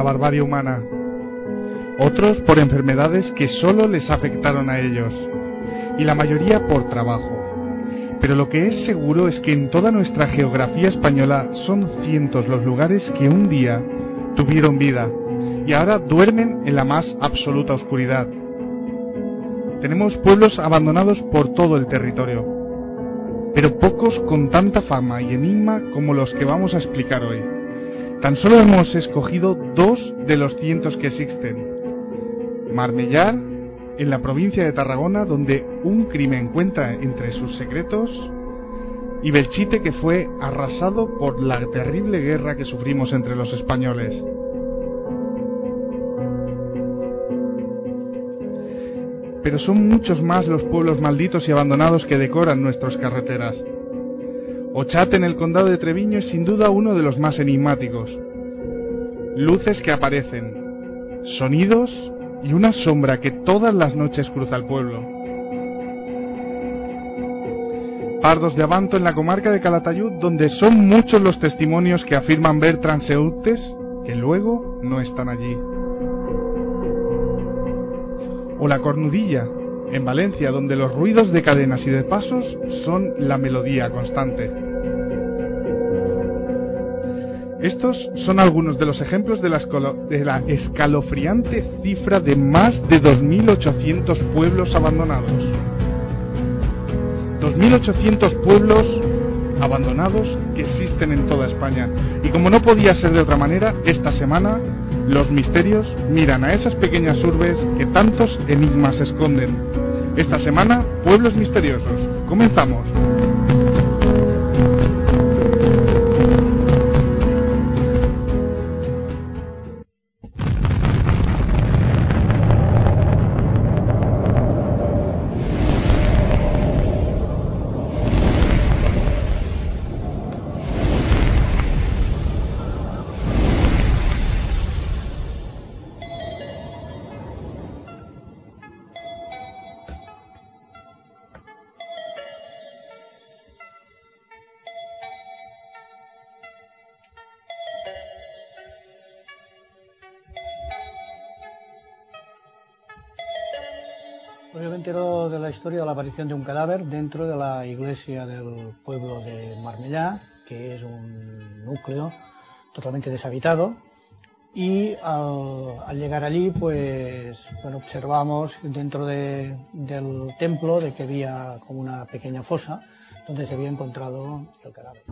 la barbarie humana, otros por enfermedades que solo les afectaron a ellos, y la mayoría por trabajo. Pero lo que es seguro es que en toda nuestra geografía española son cientos los lugares que un día tuvieron vida y ahora duermen en la más absoluta oscuridad. Tenemos pueblos abandonados por todo el territorio, pero pocos con tanta fama y enigma como los que vamos a explicar hoy. Tan solo hemos escogido 2 de los cientos que existen. Marmellar, en la provincia de Tarragona, donde un crimen cuenta entre sus secretos, y Belchite, que fue arrasado por la terrible guerra que sufrimos entre los españoles. Pero son muchos más los pueblos malditos y abandonados que decoran nuestras carreteras. Ochate, en el condado de Treviño, es sin duda uno de los más enigmáticos. Luces que aparecen, sonidos y una sombra que todas las noches cruza el pueblo. Pardos de Abanto, en la comarca de Calatayud, donde son muchos los testimonios que afirman ver transeúntes que luego no están allí. O La Cornudilla, en Valencia, donde los ruidos de cadenas y de pasos son la melodía constante. Estos son algunos de los ejemplos de la escalofriante cifra de más de 2.800 pueblos abandonados. 2.800 pueblos abandonados que existen en toda España. Y como no podía ser de otra manera, esta semana los misterios miran a esas pequeñas urbes que tantos enigmas esconden. Esta semana, Pueblos Misteriosos. Comenzamos. Pues yo me entero de la historia de la aparición de un cadáver dentro de la iglesia del pueblo de Marmellá, que es un núcleo totalmente deshabitado, y al llegar allí, pues bueno, observamos dentro del templo de que había como una pequeña fosa donde se había encontrado el cadáver.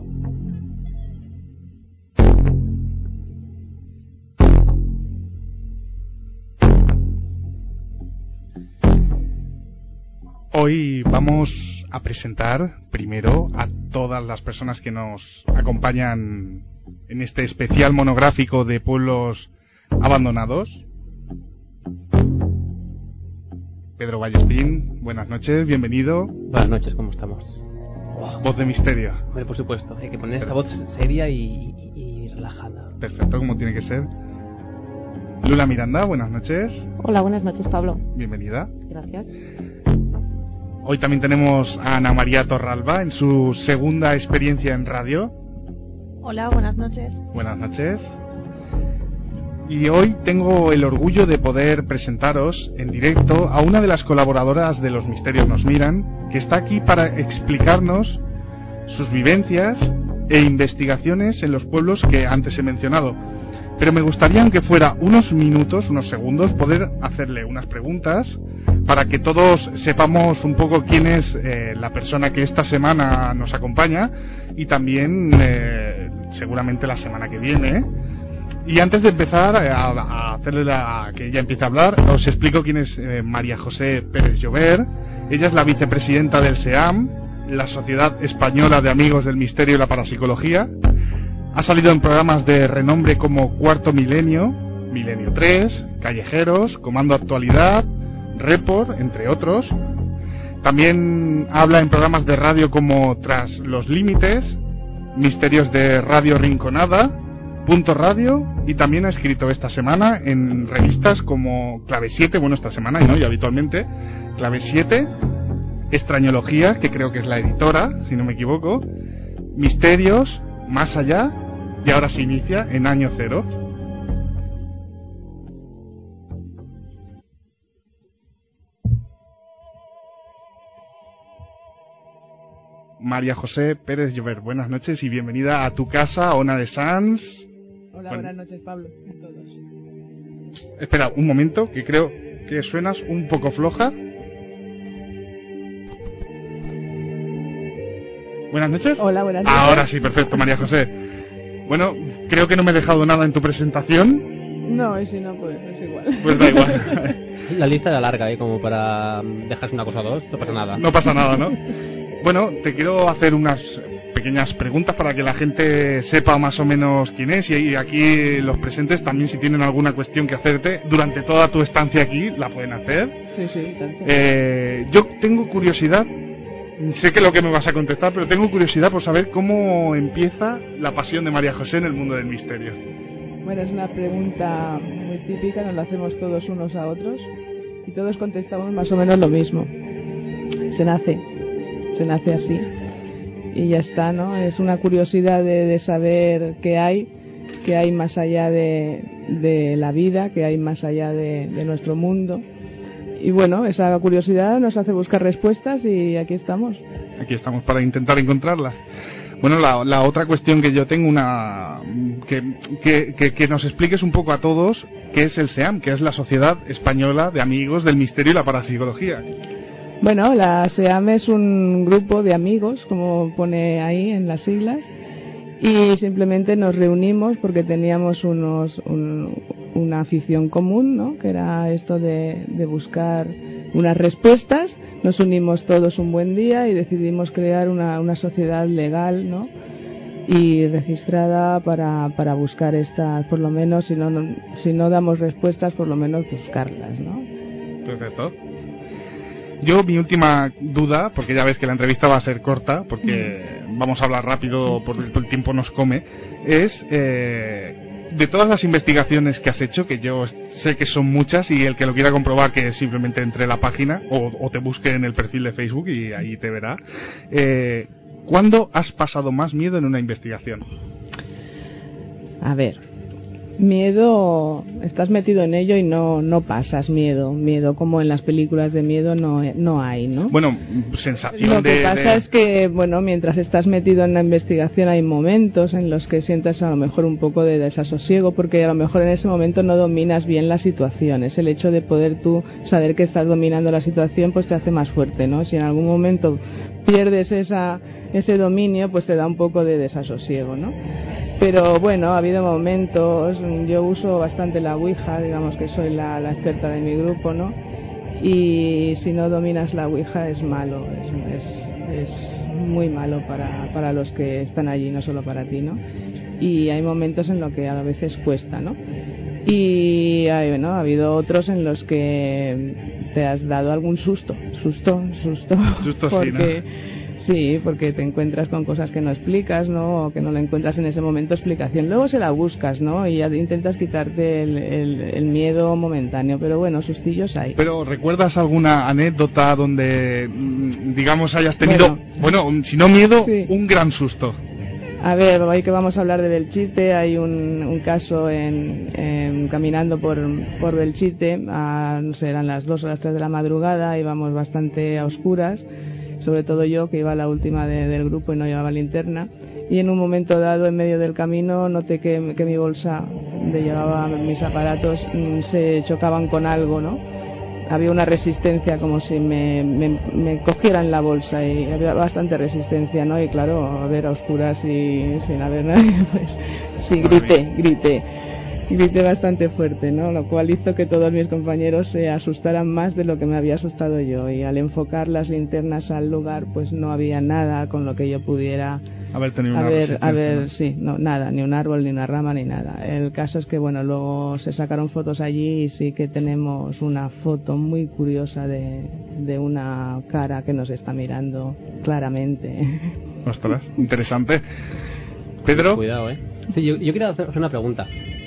Hoy vamos a presentar primero a todas las personas que nos acompañan en este especial monográfico de pueblos abandonados. Pedro Vallespín, buenas noches, bienvenido. Buenas noches, ¿cómo estamos? Voz de misterio. Hombre, por supuesto, hay que poner esta voz seria y relajada. Perfecto, como tiene que ser. Lula Miranda, buenas noches. Hola, buenas noches, Pablo. Bienvenida. Gracias. Hoy también tenemos a Ana María Torralba en su segunda experiencia en radio. Hola, buenas noches. Buenas noches. Y hoy tengo el orgullo de poder presentaros en directo a una de las colaboradoras de Los Misterios Nos Miran, que está aquí para explicarnos sus vivencias e investigaciones en los pueblos que antes he mencionado. Pero me gustaría, aunque fuera unos minutos, unos segundos, poder hacerle unas preguntas para que todos sepamos un poco quién es la persona que esta semana nos acompaña y también seguramente la semana que viene. Y antes de empezar a hacerle que ella empiece a hablar, os explico quién es María José Pérez Llover. Ella es la vicepresidenta del SEAM, la Sociedad Española de Amigos del Misterio y la Parapsicología. Ha salido en programas de renombre como Cuarto Milenio, Milenio 3, Callejeros, Comando Actualidad, Report, entre otros. También habla en programas de radio como Tras los Límites, Misterios de Radio Rinconada, Punto Radio, y también ha escrito esta semana en revistas como Clave 7, bueno, esta semana, ¿no? Y habitualmente, Clave 7, Extrañología, que creo que es la editora, si no me equivoco, Misterios, Más Allá, y ahora se inicia en Año Cero. María José Pérez Llover. Buenas noches y bienvenida a tu casa, Ona de Sans. Hola, buenas noches, Pablo, a todos. Espera, un momento, que creo que suenas un poco floja. Buenas noches. Hola, buenas noches. Ahora sí, perfecto, María José. Bueno, creo que no me he dejado nada en tu presentación. No, y si no, pues es igual. Pues da igual. La lista era larga, como para dejarse una cosa o dos, no pasa nada. No pasa nada, ¿no? Bueno, te quiero hacer unas pequeñas preguntas para que la gente sepa más o menos quién es, y aquí los presentes también, si tienen alguna cuestión que hacerte durante toda tu estancia aquí, la pueden hacer. Sí, tanto. Yo tengo curiosidad, sé que lo que me vas a contestar, pero tengo curiosidad por saber cómo empieza la pasión de María José en el mundo del misterio. Bueno, es una pregunta muy típica, nos la hacemos todos unos a otros y todos contestamos más o menos lo mismo. Se nace así y ya está, ¿no? Es una curiosidad de saber qué hay más allá de la vida, qué hay más allá de nuestro mundo. Y bueno, esa curiosidad nos hace buscar respuestas y aquí estamos. Aquí estamos para intentar encontrarlas. Bueno, la otra cuestión que yo tengo, que nos expliques un poco a todos qué es el SEAM, que es la Sociedad Española de Amigos del Misterio y la Parapsicología. Bueno, la SEAM es un grupo de amigos, como pone ahí en las siglas, y simplemente nos reunimos porque teníamos una afición común, ¿no? Que era esto de buscar unas respuestas. Nos unimos todos un buen día y decidimos crear una sociedad legal, ¿no? Y registrada para buscar estas, por lo menos, si no damos respuestas, por lo menos buscarlas, ¿no? Perfecto. Yo, mi última duda, porque ya ves que la entrevista va a ser corta, porque vamos a hablar rápido porque el tiempo nos come, es de todas las investigaciones que has hecho, que yo sé que son muchas, y el que lo quiera comprobar que simplemente entre la página o te busque en el perfil de Facebook y ahí te verá. ¿Cuándo has pasado más miedo en una investigación? A ver, miedo, estás metido en ello y no pasas miedo como en las películas de miedo no hay, ¿no? Bueno, sensación lo que pasa es que, bueno, mientras estás metido en la investigación hay momentos en los que sientas a lo mejor un poco de desasosiego, porque a lo mejor en ese momento no dominas bien la situación. Es el hecho de poder tú saber que estás dominando la situación, pues te hace más fuerte, ¿no? Si en algún momento pierdes ese dominio, pues te da un poco de desasosiego, ¿no? Pero bueno, ha habido momentos, yo uso bastante la Ouija, digamos que soy la experta de mi grupo, ¿no? Y si no dominas la Ouija es malo, es muy malo para los que están allí, no solo para ti, ¿no? Y hay momentos en los que a veces cuesta, ¿no? Y ha habido otros en los que te has dado algún susto, porque... sí, ¿no? Sí, porque te encuentras con cosas que no explicas, ¿no? O que no le encuentras en ese momento explicación. Luego se la buscas, ¿no? Y ya intentas quitarte el miedo momentáneo. Pero bueno, sustillos hay. Pero ¿recuerdas alguna anécdota donde, digamos, hayas tenido, bueno si no miedo, sí, un gran susto? A ver, hoy que vamos a hablar de Belchite, hay un caso caminando por Belchite, no sé, eran las 2 o las 3 de la madrugada, íbamos bastante a oscuras, sobre todo yo, que iba la última del grupo y no llevaba linterna, y en un momento dado, en medio del camino, noté que mi bolsa donde llevaba mis aparatos se chocaban con algo, ¿no? Había una resistencia, como si me cogieran la bolsa, y había bastante resistencia, ¿no? Y claro, a ver, a oscuras y sin haber nadie, pues sí, grité bastante fuerte, ¿no? Lo cual hizo que todos mis compañeros se asustaran más de lo que me había asustado yo, y al enfocar las linternas al lugar, pues no había nada con lo que yo pudiera nada, ni un árbol, ni una rama, ni nada. El caso es que, bueno, luego se sacaron fotos allí y sí que tenemos una foto muy curiosa de una cara que nos está mirando claramente. Ostras, interesante. Pedro. Cuidado, Sí, yo quería hacer una pregunta.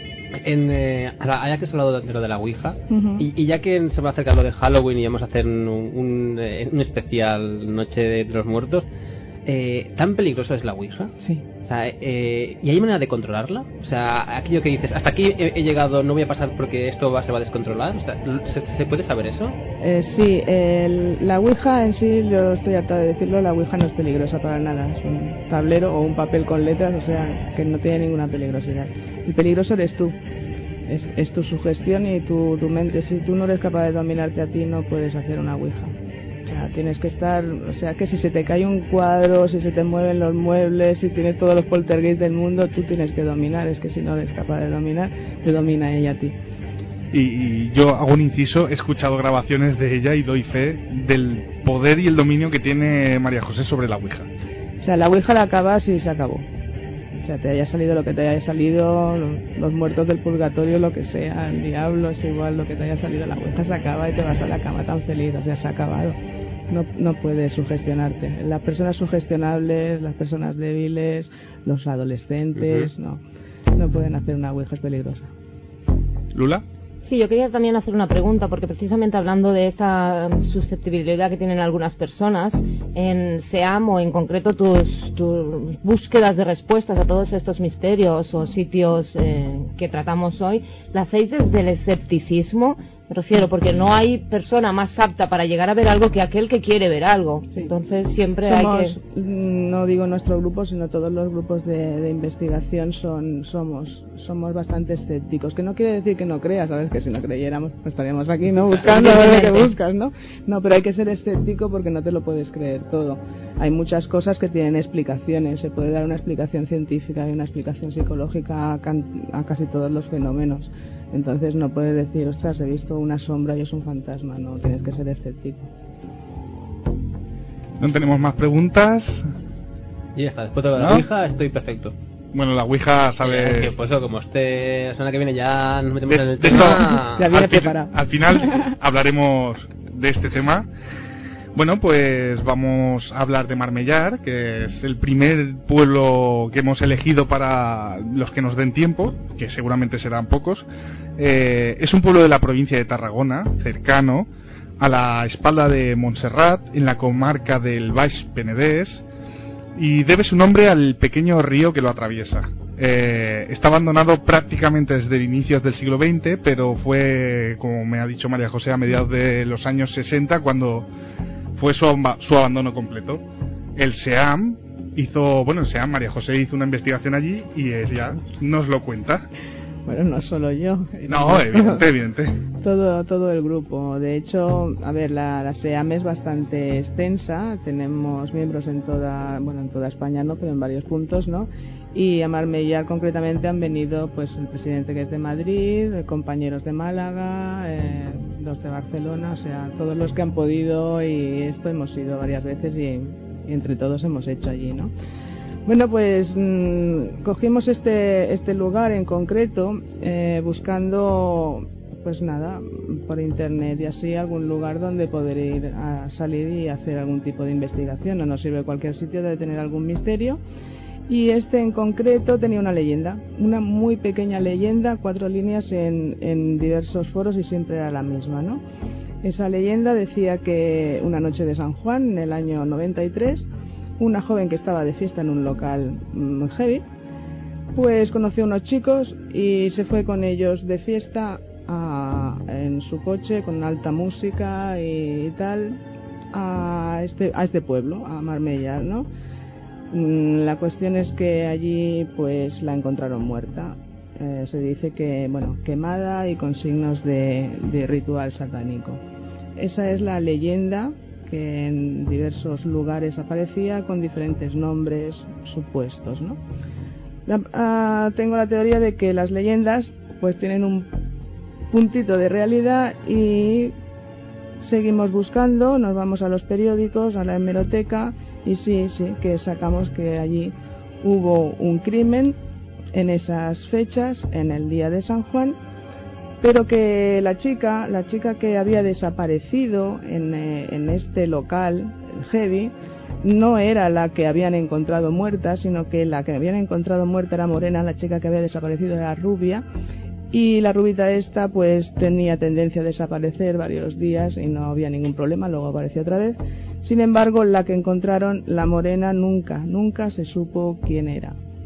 Ya que has hablado de lo de la Ouija, y ya que se va a acercar lo de Halloween y vamos a hacer un especial Noche de los Muertos, ¿tan peligroso es la Ouija? Sí, O sea, ¿y hay manera de controlarla? O sea, aquello que dices, hasta aquí he llegado, no voy a pasar porque esto se va a descontrolar. O sea, ¿se puede saber eso? Sí, la Ouija en sí, yo estoy harta de decirlo, la Ouija no es peligrosa para nada. Es un tablero o un papel con letras, o sea, que no tiene ninguna peligrosidad. El peligroso eres tú. Es tu sugestión y tu mente. Si tú no eres capaz de dominarte a ti, no puedes hacer una Ouija. O sea, tienes que estar, o sea, que si se te cae un cuadro, si se te mueven los muebles, si tienes todos los poltergeist del mundo, tú tienes que dominar. Es que si no eres capaz de dominar, te domina ella a ti. Y yo hago un inciso, he escuchado grabaciones de ella y doy fe del poder y el dominio que tiene María José sobre la Ouija. O sea, la Ouija la acabas y se acabó. O sea, te haya salido lo que te haya salido, los muertos del purgatorio, lo que sea, el diablo, es igual, lo que te haya salido, la Ouija se acaba y te vas a la cama tan feliz, o sea, se ha acabado. No puedes sugestionarte. Las personas sugestionables, las personas débiles, los adolescentes, no pueden hacer una Ouija, es peligrosa. ¿Lula? Sí, yo quería también hacer una pregunta, porque precisamente hablando de esta susceptibilidad que tienen algunas personas, en SEAM o en concreto tus búsquedas de respuestas a todos estos misterios o sitios que tratamos hoy, ¿la hacéis desde el escepticismo? Me refiero, porque no hay persona más apta para llegar a ver algo que aquel que quiere ver algo. Sí. Entonces siempre hay que... No digo nuestro grupo, sino todos los grupos de investigación somos bastante escépticos. Que no quiere decir que no creas, ¿sabes? Que si no creyéramos pues estaríamos aquí, ¿no? Buscando a ver qué buscas, ¿no? No, pero hay que ser escéptico porque no te lo puedes creer todo. Hay muchas cosas que tienen explicaciones. Se puede dar una explicación científica y una explicación psicológica a casi todos los fenómenos. Entonces no puedes decir, ostras, he visto una sombra y es un fantasma. No, tienes que ser escéptico. No tenemos más preguntas. Y ya está, después de la Ouija estoy perfecto. Bueno, la Ouija sabe... que pues eso, como la semana que viene ya nos metemos en el tema... Ya viene preparado. Al final hablaremos de este tema. Bueno, pues vamos a hablar de Marmellar, que es el primer pueblo que hemos elegido para los que nos den tiempo, que seguramente serán pocos. Es un pueblo de la provincia de Tarragona, cercano, a la espalda de Montserrat, en la comarca del Baix Penedès, y debe su nombre al pequeño río que lo atraviesa. Está abandonado prácticamente desde inicios del siglo XX, pero fue, como me ha dicho María José, a mediados de los años 60 cuando fue su abandono completo. El SEAM María José hizo una investigación allí y ella nos lo cuenta. Bueno, no solo yo. No, evidente. Todo el grupo. De hecho, a ver, la SEAM es bastante extensa. Tenemos miembros en toda España, no, pero en varios puntos, ¿no? Y a Marmellar concretamente han venido, pues, el presidente que es de Madrid, compañeros de Málaga, los de Barcelona, o sea, todos los que han podido, y esto hemos ido varias veces y entre todos hemos hecho allí, ¿no? Bueno, pues cogimos este lugar en concreto buscando, pues nada, por internet y así algún lugar donde poder ir a salir y hacer algún tipo de investigación. No nos sirve cualquier sitio, debe tener algún misterio. Y este en concreto tenía una leyenda, una muy pequeña leyenda, 4 líneas en diversos foros y siempre era la misma, ¿no? Esa leyenda decía que una noche de San Juan, en el año 93, una joven que estaba de fiesta en un local heavy, pues conoció a unos chicos y se fue con ellos de fiesta en su coche con alta música y tal a este pueblo, a Marmellar, ¿no? La cuestión es que allí pues la encontraron muerta. Se dice que, bueno, quemada y con signos de ritual satánico. Esa es la leyenda que en diversos lugares aparecía con diferentes nombres supuestos, ¿no? Tengo la teoría de que las leyendas pues tienen un puntito de realidad y seguimos buscando, nos vamos a los periódicos, a la hemeroteca y sí, que sacamos que allí hubo un crimen en esas fechas, en el día de San Juan, pero que la chica que había desaparecido en este local heavy no era la que habían encontrado muerta, sino que la que habían encontrado muerta era morena, la chica que había desaparecido era rubia, y la rubita esta pues tenía tendencia a desaparecer varios días y no había ningún problema, luego apareció otra vez. Sin embargo, la que encontraron, la morena, nunca se supo quién era.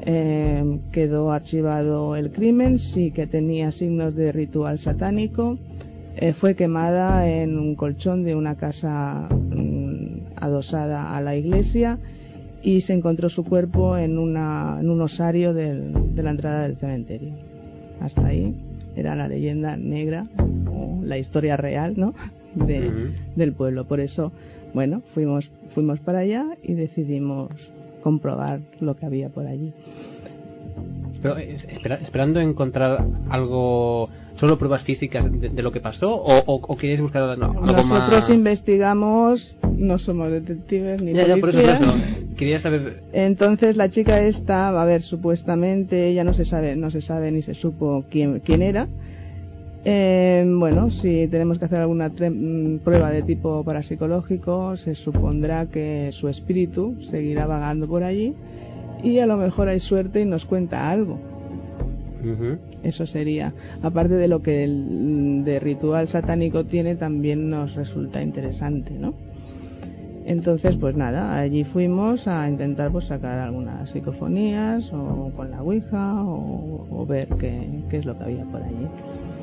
Quedó archivado el crimen, sí que tenía signos de ritual satánico. Fue quemada en un colchón de una casa adosada a la iglesia, y se encontró su cuerpo en un osario de la entrada del cementerio. Hasta ahí era la leyenda negra, o la historia real, ¿no?, del pueblo. Por eso, bueno, fuimos para allá y decidimos comprobar lo que había por allí. Pero esperando encontrar algo, solo pruebas físicas de lo que pasó, o queréis buscar algo Nosotros más. Nosotros investigamos, no somos detectives ni policías. Por eso. Quería saber. Entonces la chica esta, a ver, supuestamente ella no se sabe ni se supo quién era. Bueno, si tenemos que hacer alguna prueba de tipo parapsicológico, se supondrá que su espíritu seguirá vagando por allí, y a lo mejor hay suerte y nos cuenta algo. Eso sería, aparte de lo que el de ritual satánico tiene, también nos resulta interesante, ¿no? Entonces, pues nada, allí fuimos a intentar pues sacar algunas psicofonías, o con la ouija, o ver qué es lo que había por allí.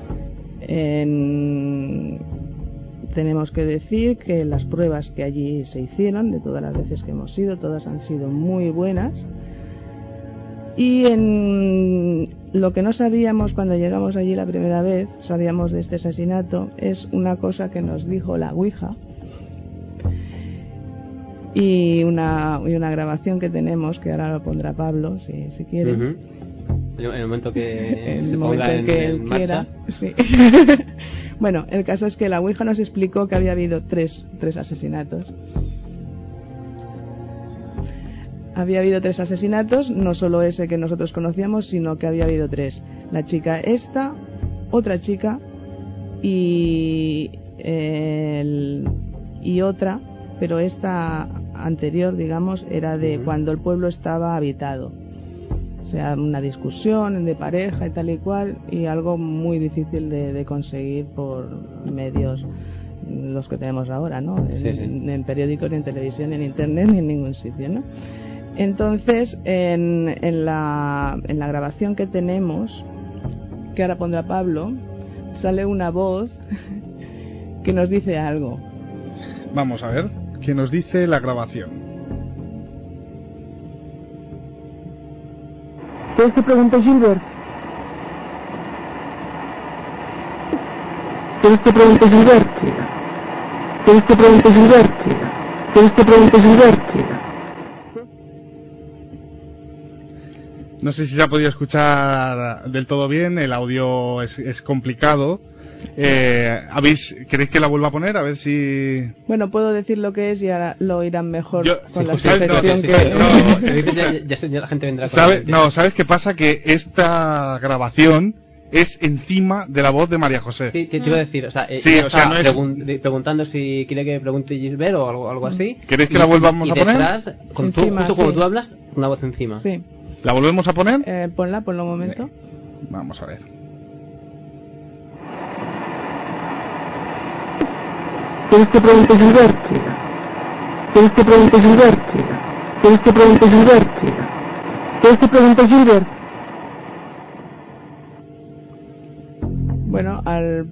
Tenemos que decir que las pruebas que allí se hicieron, de todas las veces que hemos ido, todas han sido muy buenas. Y lo que no sabíamos cuando llegamos allí la primera vez, sabíamos de este asesinato, es una cosa que nos dijo la ouija, y una grabación que tenemos, que ahora lo pondrá Pablo si quiere. En el momento que el se momento ponga en que él quiera, sí. Bueno, el caso es que la ouija nos explicó que había habido tres asesinatos. Había habido 3 asesinatos, no solo ese que nosotros conocíamos, sino que había habido 3. La chica esta, otra chica y otra, pero esta anterior, digamos, era de cuando el pueblo estaba habitado. O sea, una discusión de pareja y tal y cual, y algo muy difícil de conseguir por medios los que tenemos ahora, ¿no? En periódicos, ni en televisión, ni en internet, ni en ningún sitio, ¿no? Entonces, en la grabación que tenemos, que ahora pondrá Pablo, sale una voz que nos dice algo. Vamos a ver, ¿qué nos dice la grabación? ¿Quieres que pregunte Gilbert? ¿Quieres que pregunte Gilbert? ¿Quieres que pregunte Gilbert? ¿Quieres que pregunte Gilbert? No sé si se ha podido escuchar del todo bien, el audio es complicado. ¿Queréis que la vuelva a poner? A ver si... Bueno, puedo decir lo que es y ahora lo oirán mejor con la sección que... Ya la gente vendrá con ¿Sabes qué pasa? Que esta grabación es encima de la voz de María José. Sí, te iba a decir, no es... preguntando si quiere que pregunte Gilbert o algo así. ¿Queréis que la volvamos a poner? Detrás, justo cuando tú hablas, una voz encima. Sí. ¿La volvemos a poner? Ponla un momento. Vamos a ver. ¿Quieres que pregunte Gilbert? ¿Quieres que pregunte Gilbert? ¿Quieres que pregunte Gilbert? ¿Quieres que pregunte Gilbert? Bueno,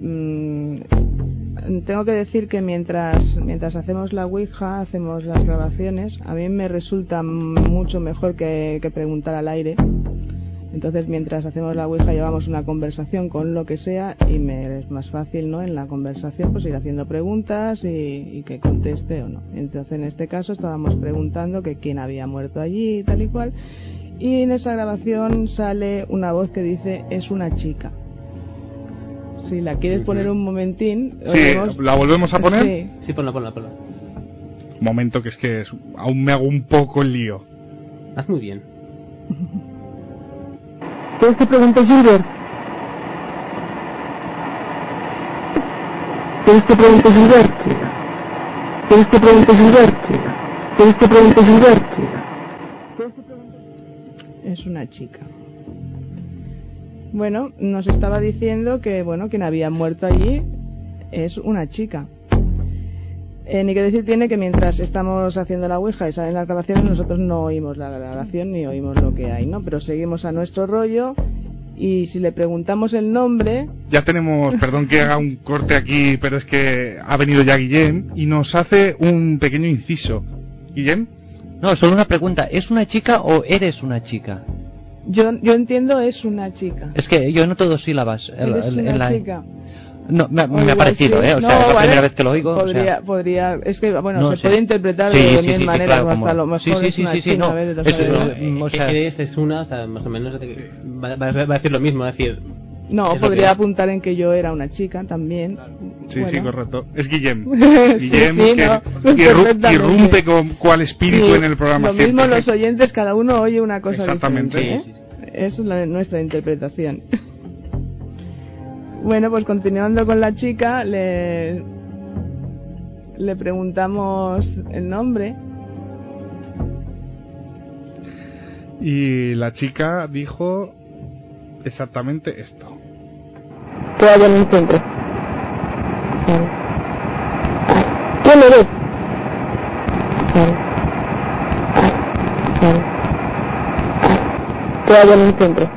tengo que decir que mientras hacemos la ouija, hacemos las grabaciones, a mí me resulta mucho mejor que preguntar al aire. Entonces, mientras hacemos la ouija, llevamos una conversación con lo que sea, y me es más fácil, ¿no?, en la conversación pues ir haciendo preguntas y que conteste o no. Entonces, en este caso estábamos preguntando que quién había muerto allí y tal y cual, y en esa grabación sale una voz que dice: es una chica. Si la quieres poner un momentín... Sí, ¿la volvemos a poner? Sí, ponla. Un momento, que es que aún me hago un poco el lío. Haz muy bien. ¿Quieres que pregunte Gilbert? ¿Quieres que pregunte Gilbert? ¿Quieres que pregunte Gilbert? ¿Quieres que pregunte Gilbert? Es una chica. Bueno, nos estaba diciendo que, bueno, quien había muerto allí es una chica. Ni que decir tiene que mientras estamos haciendo la ouija y salen las grabaciones, nosotros no oímos la grabación ni oímos lo que hay, ¿no? Pero seguimos a nuestro rollo y si le preguntamos el nombre... Ya tenemos, perdón que haga un corte aquí, pero es que ha venido ya Guillem y nos hace un pequeño inciso. ¿Guillem? No, solo una pregunta. ¿Es una chica o eres una chica? Yo entiendo es una chica. Es que yo noto dos sílabas. ¿Eres una chica? No, me ha parecido, sí. O sea, es la primera vez que lo oigo. Podría, es que, bueno, no se sé. puede interpretar de mil maneras, claro, hasta lo mejor es una china, no. a veces, o sea, es una, o sea, más o menos va a decir lo mismo, es decir... No, podría apuntar en que yo era una chica también. Sí, bueno. sí, correcto. Es Guillem. Guillem sí, que irrumpe con cual espíritu en el programa. Lo mismo los oyentes, cada uno oye una cosa exactamente, diferente. Es nuestra interpretación. Bueno, pues continuando con la chica, le preguntamos el nombre. Y la chica dijo exactamente esto. Todavía en el centro. ¿Quién eres? Todavía en el centro.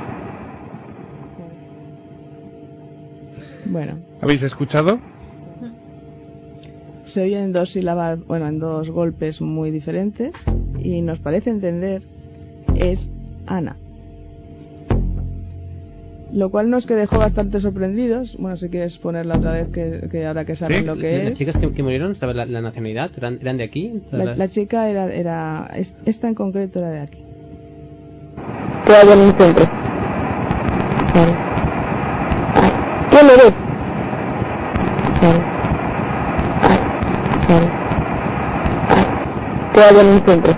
Bueno. ¿Habéis escuchado? Se oyen dos sílabas, bueno, en dos golpes muy diferentes y nos parece entender es Ana. Lo cual nos que dejó bastante sorprendidos. Bueno, si quieres ponerla otra vez, que ahora que saben lo que es. ¿Las chicas que murieron, sabes la nacionalidad? ¿Eran de aquí? La chica era esta en concreto era de aquí. Todavía en el centro. ¿Quién eres? Todavía en el centro.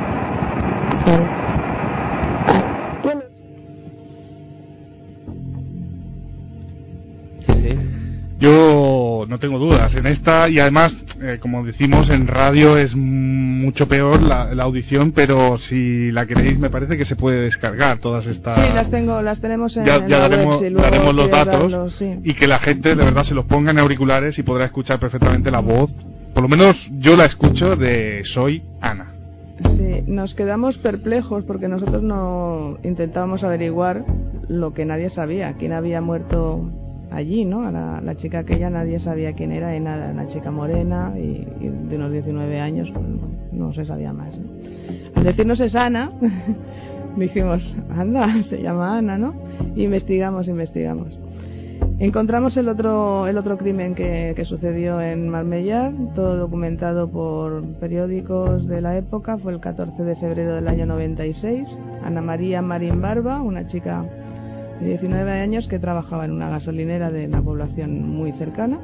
Yo no tengo dudas en esta y además, como decimos en radio es mucho peor la audición, pero si la queréis me parece que se puede descargar todas estas. Sí, las tenemos en ya la daremos, web, si daremos los datos darlos, sí. Y que la gente de verdad se los ponga en auriculares y podrá escuchar perfectamente la voz. Por lo menos yo la escucho de Soy Ana. Sí, nos quedamos perplejos porque nosotros no intentábamos averiguar lo que nadie sabía, quién había muerto allí, ¿no? La chica aquella nadie sabía quién era y nada, una chica morena y de unos 19 años, no se sabía más, ¿no? Al decirnos es Ana, dijimos, anda, se llama Ana, ¿no? Investigamos. Encontramos el otro crimen que sucedió en Marmellar, todo documentado por periódicos de la época, fue el 14 de febrero del año 96, Ana María Marín Barba, una chica de 19 años que trabajaba en una gasolinera de una población muy cercana,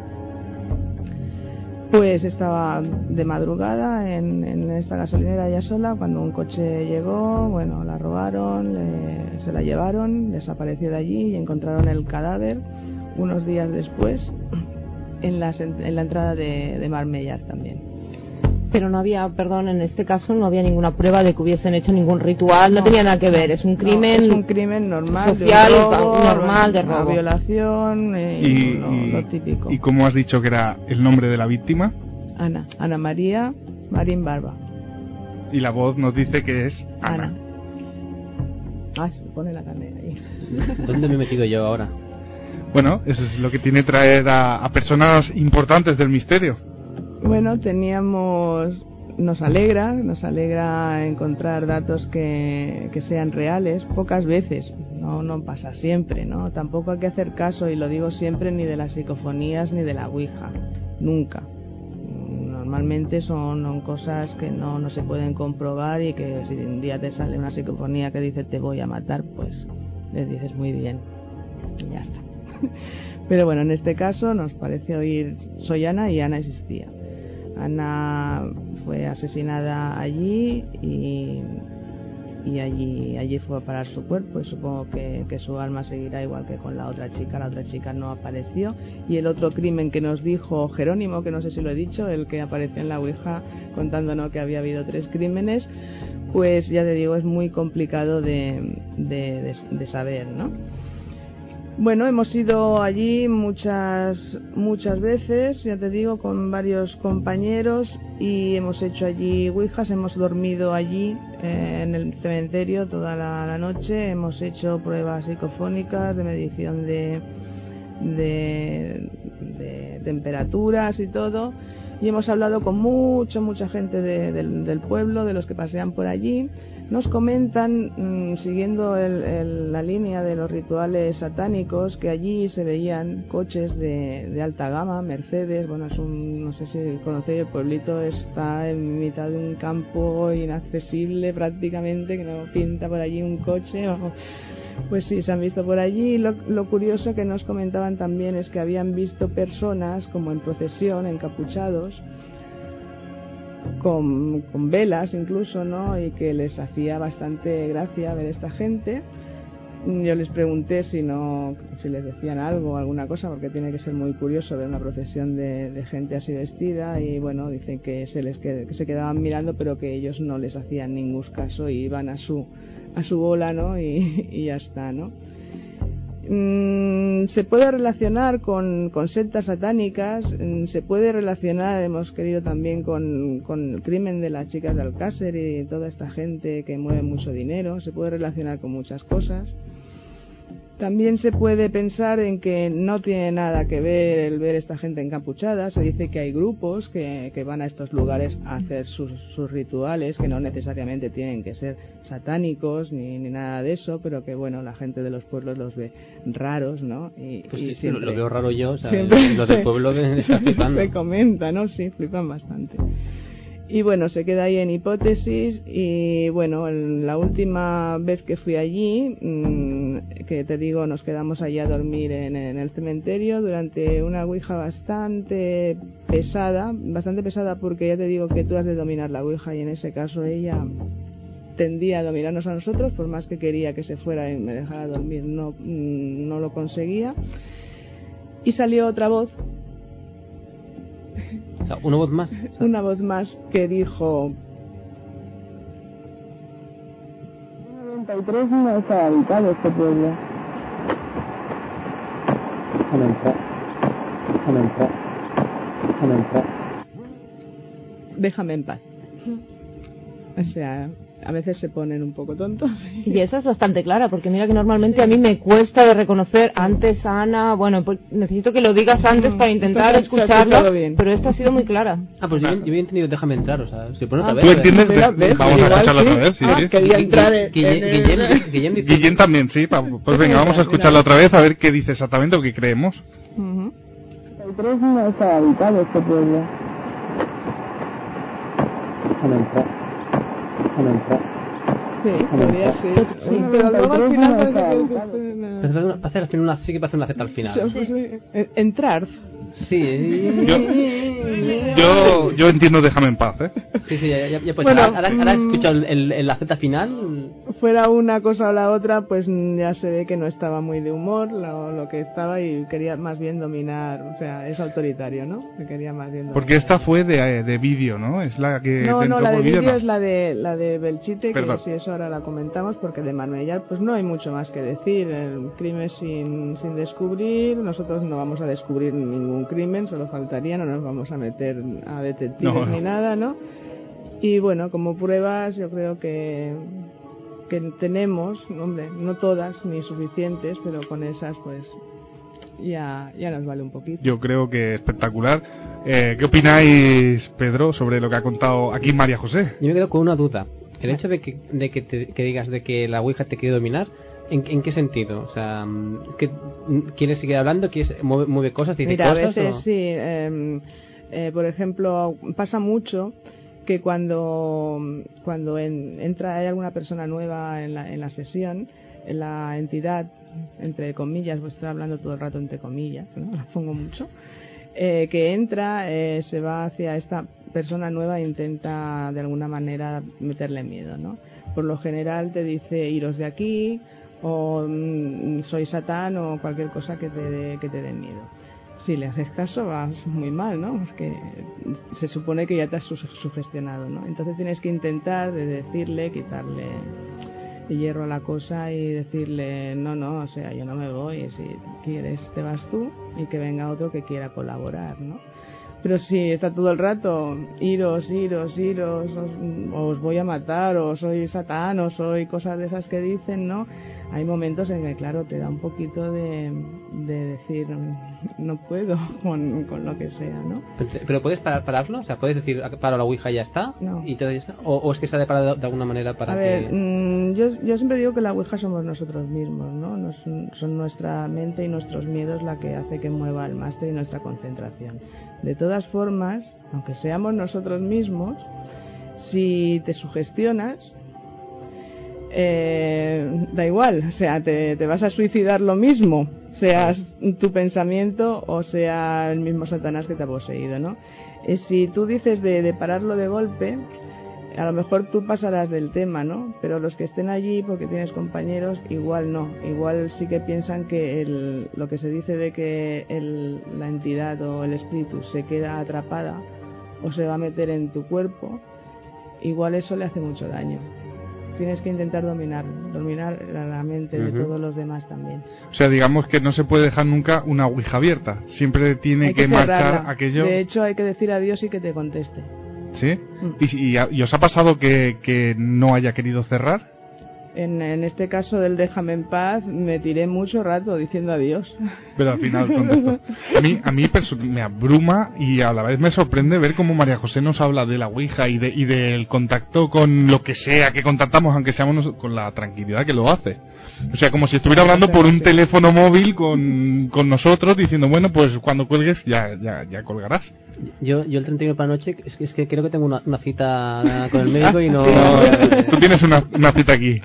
pues estaba de madrugada en esta gasolinera ella sola cuando un coche llegó, bueno, la robaron, se la llevaron, desapareció de allí y encontraron el cadáver unos días después en la entrada de Marmellar también. Pero no había, perdón, en este caso no había ninguna prueba de que hubiesen hecho ningún ritual, no tenía nada que ver, es un crimen, es un crimen normal, social, de robo, normal de robo, una violación, lo típico. ¿Y cómo has dicho que era el nombre de la víctima? Ana María Marín Barba. Y la voz nos dice que es Ana. Se pone la carne ahí. ¿Dónde me he metido yo ahora? Bueno, eso es lo que tiene traer a personas importantes del misterio. Bueno, nos alegra encontrar datos que sean reales, pocas veces, no pasa siempre, ¿no? Tampoco hay que hacer caso, y lo digo siempre, ni de las psicofonías ni de la ouija, nunca. Normalmente son cosas que no se pueden comprobar y que si un día te sale una psicofonía que dice te voy a matar, pues le dices muy bien y ya está. Pero bueno, en este caso nos parece oír Soy Ana y Ana existía. Ana fue asesinada allí y allí fue a parar su cuerpo, y supongo que su alma seguirá igual que con la otra chica no apareció. Y el otro crimen que nos dijo Jerónimo, que no sé si lo he dicho, el que apareció en la ouija contándonos que había habido 3 crímenes, pues ya te digo, es muy complicado de saber, ¿no? Bueno, hemos ido allí muchas veces, ya te digo, con varios compañeros, y hemos hecho allí ouijas, hemos dormido allí en el cementerio toda la noche, hemos hecho pruebas psicofónicas de medición de temperaturas y todo, y hemos hablado con mucha gente del pueblo, de los que pasean por allí. Nos comentan, siguiendo la línea de los rituales satánicos, que allí se veían coches de alta gama, Mercedes. Bueno, no sé si conocéis, el pueblito está en mitad de un campo inaccesible prácticamente, que no pinta por allí un coche. Pues sí, se han visto por allí. Lo curioso que nos comentaban también es que habían visto personas como en procesión, encapuchados, con velas incluso, ¿no? Y que les hacía bastante gracia ver esta gente. Yo les pregunté si les decían algo, alguna cosa, porque tiene que ser muy curioso ver una procesión de gente así vestida, y bueno, dicen que se quedaban mirando, pero que ellos no les hacían ningún caso y iban a su bola, ¿no? Y ya está, ¿no? Se puede relacionar con sectas satánicas, se puede relacionar, hemos querido también con el crimen de las chicas de Alcácer y toda esta gente que mueve mucho dinero, se puede relacionar con muchas cosas. También se puede pensar en que no tiene nada que ver el ver esta gente encapuchada. Se dice que hay grupos que van a estos lugares a hacer sus rituales, que no necesariamente tienen que ser satánicos ni nada de eso, pero que bueno, la gente de los pueblos los ve raros, ¿no? Pues y sí, siempre, lo veo raro yo, o sea, siempre los del pueblo que están flipando. Se comenta, ¿no? Sí, flipan bastante. Y bueno, se queda ahí en hipótesis. Y bueno, la última vez que fui allí, que te digo, nos quedamos allí a dormir en el cementerio durante una ouija bastante pesada porque ya te digo que tú has de dominar la ouija, y en ese caso ella tendía a dominarnos a nosotros, por más que quería que se fuera y me dejara dormir, no lo conseguía. Y salió otra voz. O sea, una voz más. Una voz más que dijo: 93 no está habitado este pueblo. Déjame en paz. O sea, a veces se ponen un poco tontos. Y esa es bastante clara, porque mira que normalmente a mí me cuesta de reconocer antes a Ana. Bueno, pues necesito que lo digas antes para intentar escucharlo, pero esta ha sido muy clara. Pues yo había entendido déjame entrar, o sea, se pone otra vez. ¿Tú entiendes? Vamos a escucharla otra vez, sí. Quería entrar Guillén también, sí. Pues venga, vamos a escucharla otra vez a ver qué dice exactamente o qué creemos. 93 no está habitado este pueblo. Sí, podría ser. Sí, pero luego al final parece al final sí que parece una Z al final. Entrar. Sí. Yo entiendo déjame en paz, ¿eh? Sí, ya pues bueno, ahora he escuchado la Z final. Fuera una cosa o la otra, pues ya se ve que no estaba muy de humor lo que estaba, y quería más bien dominar, o sea, es autoritario, ¿no? Quería más bien dominar. Porque esta fue de vídeo, ¿no? Es la que no, la de vídeo no. es la de Belchite, Perdón. que si eso ahora la comentamos, porque de Marmellar pues no hay mucho más que decir. El crimen sin descubrir, nosotros no vamos a descubrir ningún crimen, solo faltaría, no nos vamos a meter a detectives ni nada, ¿no? Y bueno, como pruebas yo creo que tenemos, hombre, no todas ni suficientes, pero con esas pues ya nos vale un poquito. Yo creo que espectacular. ¿Qué opináis, Pedro, sobre lo que ha contado aquí María José? Yo me quedo con una duda. El hecho de que digas de que la ouija te quiere dominar, ¿en qué sentido? O sea, ¿quieres seguir hablando? ¿Quieres mueve cosas? ¿Dice Mira, cosas? A veces ¿o? Sí. Por ejemplo, pasa mucho que cuando hay alguna persona nueva en la sesión, la entidad, entre comillas, pues estoy hablando todo el rato entre comillas, ¿no? La pongo mucho, que entra, se va hacia esta persona nueva e intenta de alguna manera meterle miedo, ¿no? Por lo general te dice iros de aquí, o soy Satán, o cualquier cosa que te dé miedo. Si le haces caso vas muy mal, ¿no? Es que se supone que ya te has sugestionado, ¿no? Entonces tienes que intentar de decirle, de hierro a la cosa y decirle, no, o sea, yo no me voy, si quieres te vas tú y que venga otro que quiera colaborar, ¿no? Pero si está todo el rato, iros, os voy a matar, o soy Satán, o soy cosas de esas que dicen, ¿no? Hay momentos en que, claro, te da un poquito de decir, no puedo con lo que sea, ¿no? ¿Pero puedes pararlo? O sea, ¿puedes decir, paro la Ouija y ya está? No. ¿Y todo ya está? ¿O es que se ha de parar de alguna manera para a ver, yo siempre digo que la Ouija somos nosotros mismos, ¿no? Son nuestra mente y nuestros miedos la que hace que mueva el máster y nuestra concentración. De todas formas, aunque seamos nosotros mismos, si te sugestionas, da igual, o sea, te vas a suicidar lo mismo, seas tu pensamiento o sea el mismo Satanás que te ha poseído, ¿no? Si tú dices de pararlo de golpe, a lo mejor tú pasarás del tema, ¿no? Pero los que estén allí, porque tienes compañeros, igual no, igual sí que piensan que lo que se dice de que la entidad o el espíritu se queda atrapada o se va a meter en tu cuerpo, igual eso le hace mucho daño. Tienes que intentar dominar la mente de todos los demás también. O sea, digamos que no se puede dejar nunca una Ouija abierta, siempre tiene que marchar aquello. De hecho, hay que decir adiós y que te conteste. ¿Sí? ¿Y os ha pasado que no haya querido cerrar? En este caso del déjame en paz, me tiré mucho rato diciendo adiós. Pero al final contestó. A mí me abruma y a la vez me sorprende ver cómo María José nos habla de la Ouija y del contacto con lo que sea que contactamos, aunque seamos con la tranquilidad que lo hace. O sea, como si estuviera hablando por un teléfono móvil con nosotros, diciendo, bueno, pues cuando cuelgues ya colgarás. Yo el 31 para la noche, es que creo que tengo una cita con el médico y no... Tú tienes una cita aquí.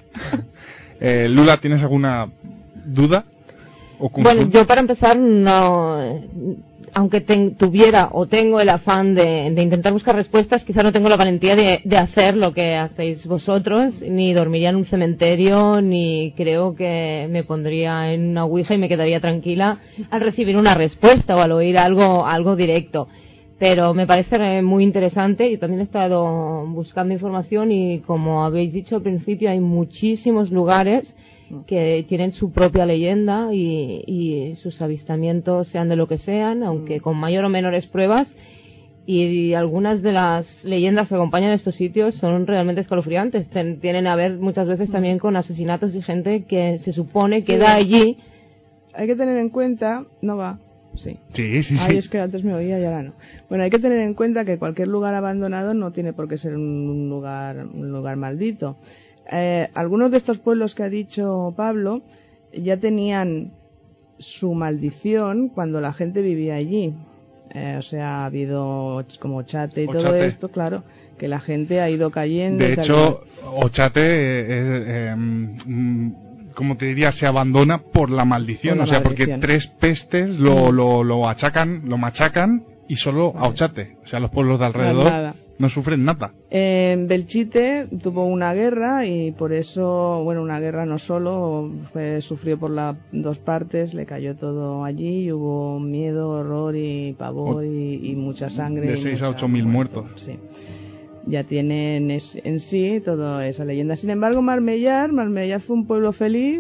Lula, ¿tienes alguna duda? Bueno, yo para empezar, no, aunque tuviera o tengo el afán de intentar buscar respuestas, quizá no tengo la valentía de hacer lo que hacéis vosotros, ni dormiría en un cementerio, ni creo que me pondría en una Ouija y me quedaría tranquila al recibir una respuesta o al oír algo directo. Pero me parece muy interesante. Yo también he estado buscando información y, como habéis dicho al principio, hay muchísimos lugares que tienen su propia leyenda y sus avistamientos sean de lo que sean, aunque con mayor o menores pruebas, y algunas de las leyendas que acompañan estos sitios son realmente escalofriantes. Tienen a ver muchas veces también con asesinatos y gente que se supone queda allí. Hay que tener en cuenta, no va. Sí. Sí. Ay, es que antes me oía y ahora no. Bueno, hay que tener en cuenta que cualquier lugar abandonado no tiene por qué ser un lugar maldito. Algunos de estos pueblos que ha dicho Pablo ya tenían su maldición cuando la gente vivía allí. O sea, ha habido como Ochate y todo esto, claro, que la gente ha ido cayendo. De hecho, Ochate como te diría, se abandona por la maldición, porque 3 pestes lo machacan y solo a Ochate, o sea, los pueblos de alrededor no sufren nada. Belchite tuvo una guerra y por eso, bueno, una guerra no solo, sufrió por las 2 partes, le cayó todo allí y hubo miedo, horror y pavor y mucha sangre. De 6 a 8 mil muertos. Sí. Ya tienen en sí toda esa leyenda. Sin embargo, Marmellar fue un pueblo feliz,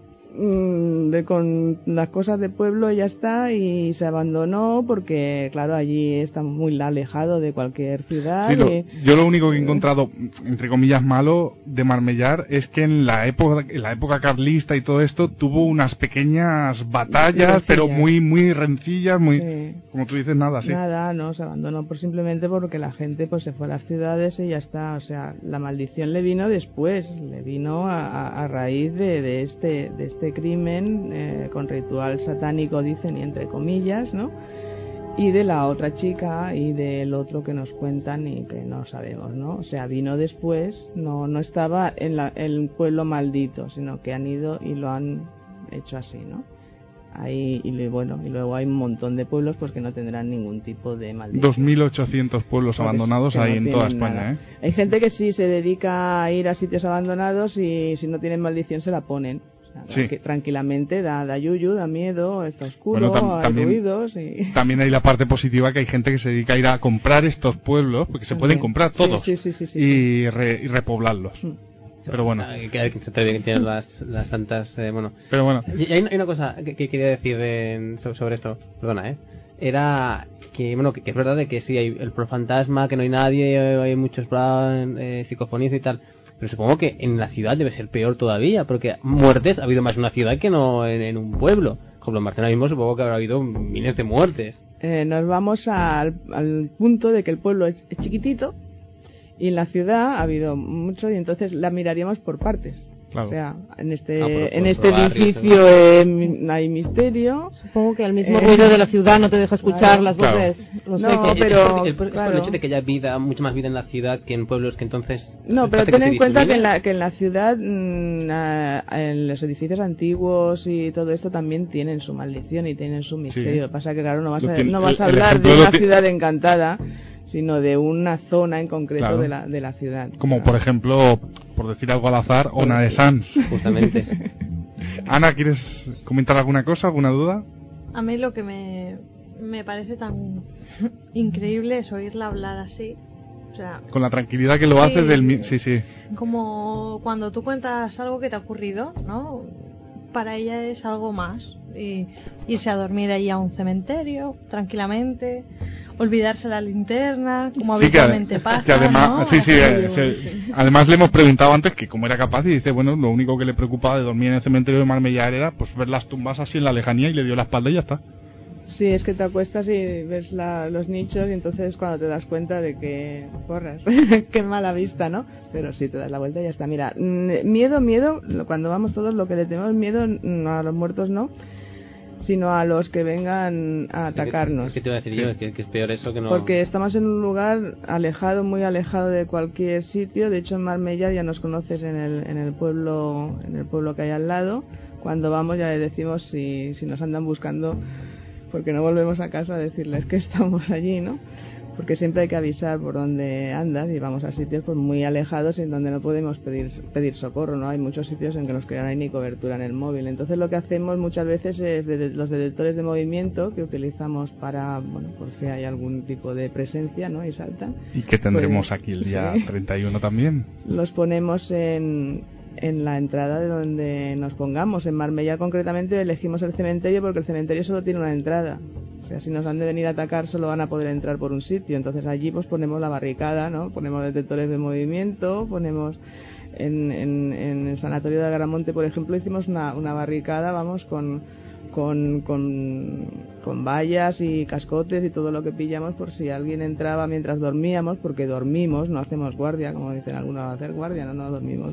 con las cosas de pueblo ya está, y se abandonó porque, claro, allí está muy alejado de cualquier ciudad. Sí, yo lo único que he encontrado, entre comillas, malo de Marmellar es que en la época carlista y todo esto tuvo unas pequeñas batallas, pero muy rencillas, como tú dices, nada así. Nada, no, se abandonó simplemente porque la gente pues se fue a las ciudades y ya está. O sea, la maldición le vino después, le vino a raíz de este crimen con ritual satánico, dicen, y entre comillas, ¿no? Y de la otra chica y del otro que nos cuentan y que no sabemos, ¿no? O sea, vino después, no estaba en el pueblo maldito, sino que han ido y lo han hecho así, ¿no? Ahí, y luego hay un montón de pueblos pues que no tendrán ningún tipo de maldición. 2.800 pueblos abandonados ahí en toda España, ¿eh? Hay gente que sí se dedica a ir a sitios abandonados y si no tienen maldición se la ponen. Que tranquilamente da yuyu, da miedo, está oscuro, hay ruidos también hay la parte positiva, que hay gente que se dedica a ir a comprar estos pueblos, porque se pueden comprar todos, y repoblarlos. Pero bueno. Que hay que se atreve que tienen las santas... bueno. Pero bueno. Y hay una cosa que quería decir sobre esto. Perdona, Era que, bueno, que es verdad de que sí, hay el profantasma, que no hay nadie, hay muchos psicofonías y tal. Pero supongo que en la ciudad debe ser peor todavía, porque muertes ha habido más en una ciudad que no en un pueblo. Como en Barcelona mismo supongo que habrá habido miles de muertes. Nos vamos al punto de que el pueblo es chiquitito y en la ciudad ha habido mucho, y entonces la miraríamos por partes. Claro. O sea, en este barrio, edificio hay misterio. Supongo que el mismo ruido de la ciudad no te deja escuchar las voces. No, pero es por el hecho de que haya vida, mucha más vida en la ciudad que en pueblos, que entonces... No, pero ten en cuenta que en la ciudad, en los edificios antiguos y todo esto también tienen su maldición y tienen su misterio. Sí. Lo que pasa es que, claro, no vas a el hablar de ejemplo una ciudad encantada, sino de una zona en concreto, claro, de la ciudad. Como por ejemplo, por decir algo al azar, Ona de Sans. Justamente. Ana, ¿quieres comentar alguna cosa, alguna duda? A mí lo que me parece tan increíble es oírla hablar así. O sea, con la tranquilidad que lo hace sí. Como cuando tú cuentas algo que te ha ocurrido, ¿no? Para ella es algo más. Y irse a dormir ahí a un cementerio, tranquilamente, olvidarse la linterna, como habitualmente pasa. Que además, ¿no? Además le hemos preguntado antes que cómo era capaz, y dice, bueno, lo único que le preocupaba de dormir en el cementerio de Marbella era pues ver las tumbas así en la lejanía, y le dio la espalda y ya está. Sí, es que te acuestas y ves los nichos, y entonces cuando te das cuenta de que corras, qué mala vista, ¿no? Pero sí, te das la vuelta y ya está. Mira, miedo, cuando vamos todos lo que le tenemos miedo a los muertos no, sino a los que vengan a atacarnos. ¿Qué te iba a decir yo? Que es peor eso que no... Porque estamos en un lugar alejado, muy alejado de cualquier sitio. De hecho, en Marbella ya nos conoces en el pueblo que hay al lado. Cuando vamos ya le decimos si nos andan buscando, porque no volvemos a casa a decirles que estamos allí, ¿no? Porque siempre hay que avisar por dónde andas, y vamos a sitios pues muy alejados en donde no podemos pedir socorro, ¿no? Hay muchos sitios en que los que no hay ni cobertura en el móvil. Entonces lo que hacemos muchas veces es los detectores de movimiento que utilizamos para, bueno, por si hay algún tipo de presencia, ¿no? Y saltan. Y que tendremos pues, aquí el día sí, 31 también. Los ponemos en la entrada de donde nos pongamos. En Marbella concretamente elegimos el cementerio porque el cementerio solo tiene una entrada. O sea, si nos han de venir a atacar solo van a poder entrar por un sitio. Entonces allí pues ponemos la barricada, ¿no? Ponemos detectores de movimiento, ponemos en el sanatorio de Agramonte, por ejemplo, hicimos una barricada, vamos, con vallas y cascotes y todo lo que pillamos por si alguien entraba mientras dormíamos, porque dormimos, no hacemos guardia, como dicen algunos, hacer guardia, no dormimos.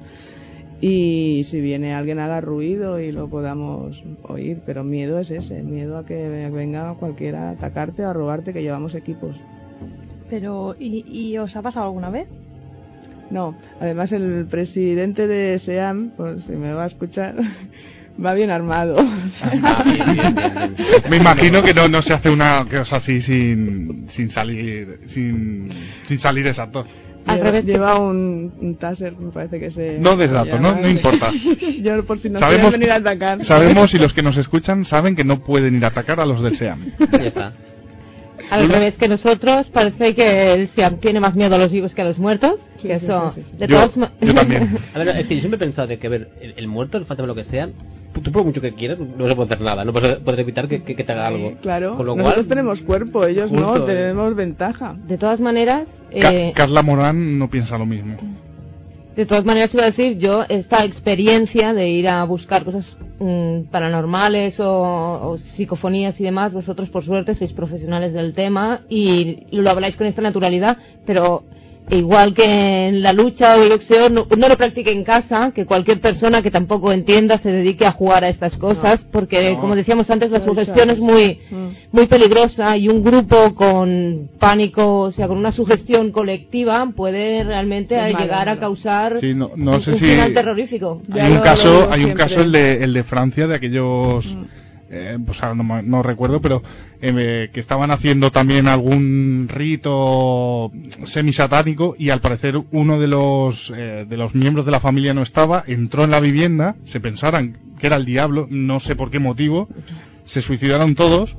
Y si viene alguien haga ruido y lo podamos oír, pero miedo es ese, miedo a que venga cualquiera a atacarte o a robarte, que llevamos equipos. Pero, ¿y os ha pasado alguna vez? No, además el presidente de SEAM, por si me va a escuchar, va bien armado. Bien. Me imagino que no se hace una cosa así sin salir exacto. Lleva un taser, me parece que se... No des datos, no importa. Yo por si nos quieren venir a atacar. Sabemos, y los que nos escuchan saben que no pueden ir a atacar a los del SEAM. Ya está. Al revés que nosotros, parece que el SEAM tiene más miedo a los vivos que a los muertos. Sí, que eso, sí. Yo también. A ver, es que yo siempre he pensado de que, a ver, el muerto, el fantasma, lo que sea, tú por mucho que quieras, no se puede hacer nada, no puedes evitar que te haga algo. Claro, con lo nosotros cual, tenemos cuerpo, ellos justo, no, tenemos ventaja. De todas maneras... Carla Morán no piensa lo mismo. De todas maneras, iba a decir, yo esta experiencia de ir a buscar cosas paranormales o psicofonías y demás, vosotros por suerte sois profesionales del tema y lo habláis con esta naturalidad, pero igual que en la lucha o el boxeo, no lo practique en casa, que cualquier persona que tampoco entienda se dedique a jugar a estas cosas, porque como decíamos antes, la sugestión es muy peligrosa, y un grupo con pánico, o sea, con una sugestión colectiva puede realmente llegar a causar no sé un final terrorífico. Hay un caso el de Francia, de aquellos pues ahora no recuerdo, pero que estaban haciendo también algún rito semisatánico, y al parecer uno de los miembros de la familia no estaba, entró en la vivienda, se pensaran que era el diablo, no sé por qué motivo, se suicidaron todos,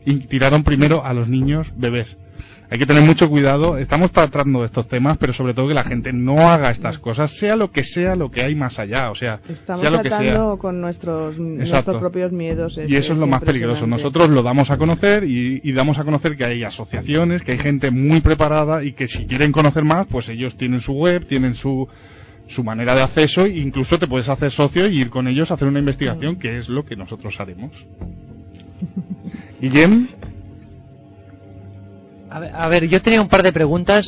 y tiraron primero a los niños bebés. Hay que tener mucho cuidado. Estamos tratando de estos temas, pero sobre todo que la gente no haga estas cosas, sea lo que hay más allá, o sea, estamos sea lo que tratando sea. con nuestros Exacto. propios miedos. Y eso es lo más peligroso. Nosotros lo damos a conocer y damos a conocer que hay asociaciones, que hay gente muy preparada y que si quieren conocer más, pues ellos tienen su web, tienen su manera de acceso, e incluso te puedes hacer socio y ir con ellos a hacer una investigación, que es lo que nosotros haremos. Guillem. A ver, yo tenía un par de preguntas.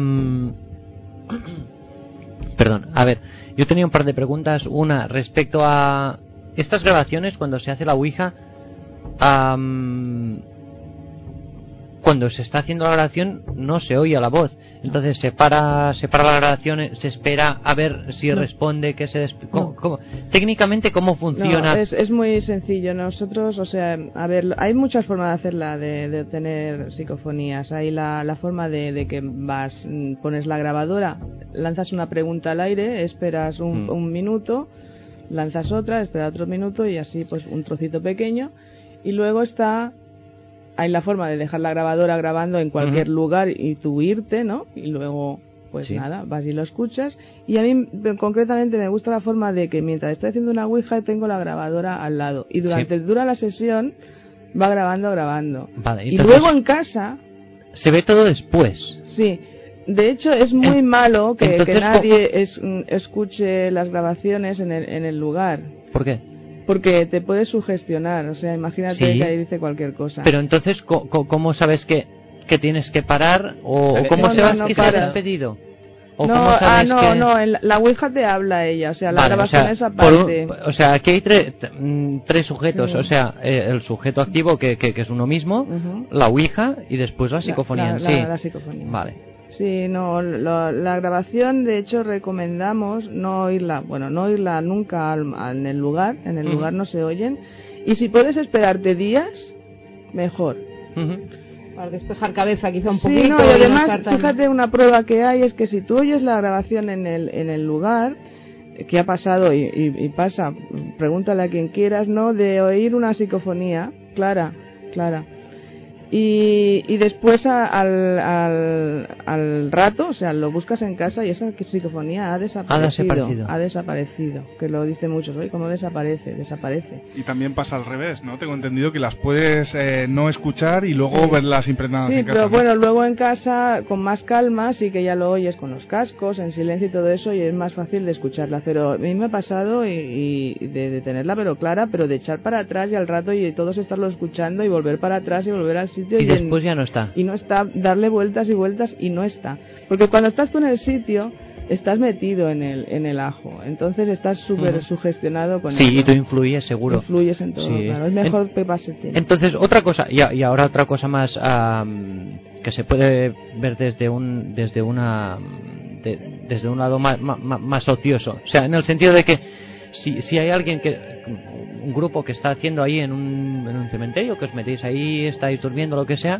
Perdón, a ver, yo tenía un par de preguntas. Una, respecto a estas grabaciones, cuando se hace la Ouija, cuando se está haciendo la grabación no se oye la voz. Entonces se para la grabación, se espera a ver si responde, que se ¿Cómo? Técnicamente, ¿cómo funciona? No, es muy sencillo. Nosotros, o sea, a ver, hay muchas formas de hacerla, de obtener psicofonías. Hay la forma de que pones la grabadora, lanzas una pregunta al aire, esperas un minuto, lanzas otra, esperas otro minuto y así pues un trocito pequeño. Y luego hay la forma de dejar la grabadora grabando en cualquier lugar y tú irte, ¿no? Y luego, pues nada, vas y lo escuchas. Y a mí, concretamente, me gusta la forma de que mientras estoy haciendo una ouija tengo la grabadora al lado. Y dura la sesión, va grabando. Vale, y luego en casa... Se ve todo después. Sí. De hecho, es muy malo que nadie escuche las grabaciones en el lugar. ¿Por qué? Porque te puedes sugestionar, o sea, imagínate que ahí dice cualquier cosa. Pero entonces, ¿cómo sabes que tienes que parar? ¿O cómo sabes que se ha despedido? ¿O no, cómo sabes la Ouija te habla ella, o sea, la grabación es aparte. O sea, aquí hay tres sujetos, o sea, el sujeto activo que es uno mismo, la Ouija y después la psicofonía en sí. La psicofonía. Vale. Sí, no, la grabación, de hecho, recomendamos no oírla nunca en el lugar no se oyen, y si puedes esperarte días, mejor. Para despejar cabeza quizá un poquito. Sí, no, y además, fíjate, una prueba que hay es que si tú oyes la grabación en el lugar, que ha pasado y pasa, pregúntale a quien quieras, ¿no?, de oír una psicofonía clara. Y después al rato, o sea, lo buscas en casa y esa psicofonía ha desaparecido, que lo dicen muchos, oye, ¿cómo desaparece? Y también pasa al revés, ¿no? Tengo entendido que las puedes no escuchar y luego verlas impregnadas en casa. Sí, pero bueno, luego en casa, con más calma, sí que ya lo oyes con los cascos, en silencio y todo eso, y es más fácil de escucharla. Pero a mí me ha pasado y de tenerla pero clara, pero de echar para atrás y al rato y todos estarlo escuchando y volver para atrás y volver al sitio. Y después ya no está. Y no está, darle vueltas y vueltas y no está. Porque cuando estás tú en el sitio, estás metido en el ajo. Entonces estás súper sugestionado con Sí, ello. y tú influyes seguro. Influyes en todo, claro. Es mejor que pase tiempo. Entonces, otra cosa, y ahora otra cosa más que se puede ver desde un lado más ocioso. O sea, en el sentido de que si hay alguien un grupo que está haciendo ahí en un cementerio, que os metéis ahí, estáis durmiendo, lo que sea,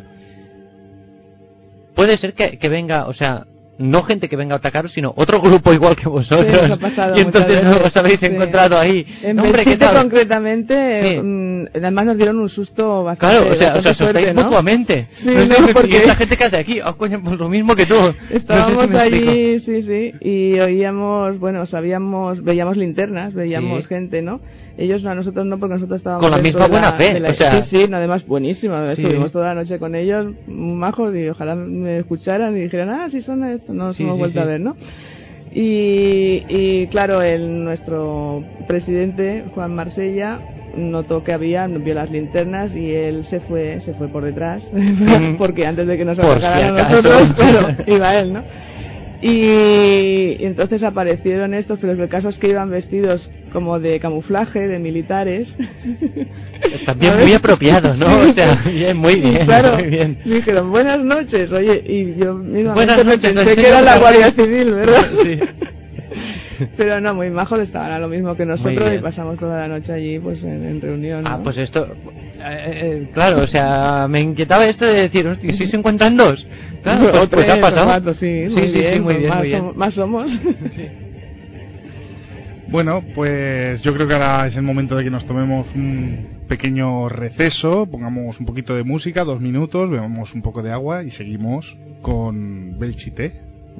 puede ser que venga, o sea, no gente que venga a atacaros, sino otro grupo igual que vosotros, sí, ha pasado y entonces os habéis encontrado ahí. En Belchite concretamente, además nos dieron un susto bastante. Claro, o sea, os asustáis mutuamente. Sí, porque esta gente que hace aquí, coño, pues lo mismo que tú. Estábamos allí, sí, y oíamos, veíamos linternas, veíamos gente, ¿no? Ellos a nosotros no, porque nosotros estábamos con la misma buena fe, o sea, sí, además buenísima. Estuvimos toda la noche con ellos, majos, y ojalá me escucharan y dijeran, sí son esto, no nos hemos vuelto a ver, ¿no? Y claro, nuestro presidente, Juan Marsella, notó que vio las linternas y él se fue por detrás, porque antes de que nos apagaran a nosotros, claro, iba él, ¿no? Y entonces aparecieron estos, pero el caso es que iban vestidos como de camuflaje, de militares. También muy apropiado, ¿no? O sea, bien, muy bien. Claro, muy bien. Dijeron, buenas noches, oye, y yo mismamente pensé que era la Guardia Civil, ¿verdad? Sí. Pero no, muy majos, estaban a lo mismo que nosotros y pasamos toda la noche allí pues en reunión, ¿no? Pues esto, claro, o sea, me inquietaba esto de decir, hostia, ¿sí se encuentran dos? Claro, pues ha pasado. Cuatro, sí, muy bien. Más somos. Sí. Bueno, pues yo creo que ahora es el momento de que nos tomemos un pequeño receso, pongamos un poquito de música, 2 minutos, bebamos un poco de agua y seguimos con Belchite.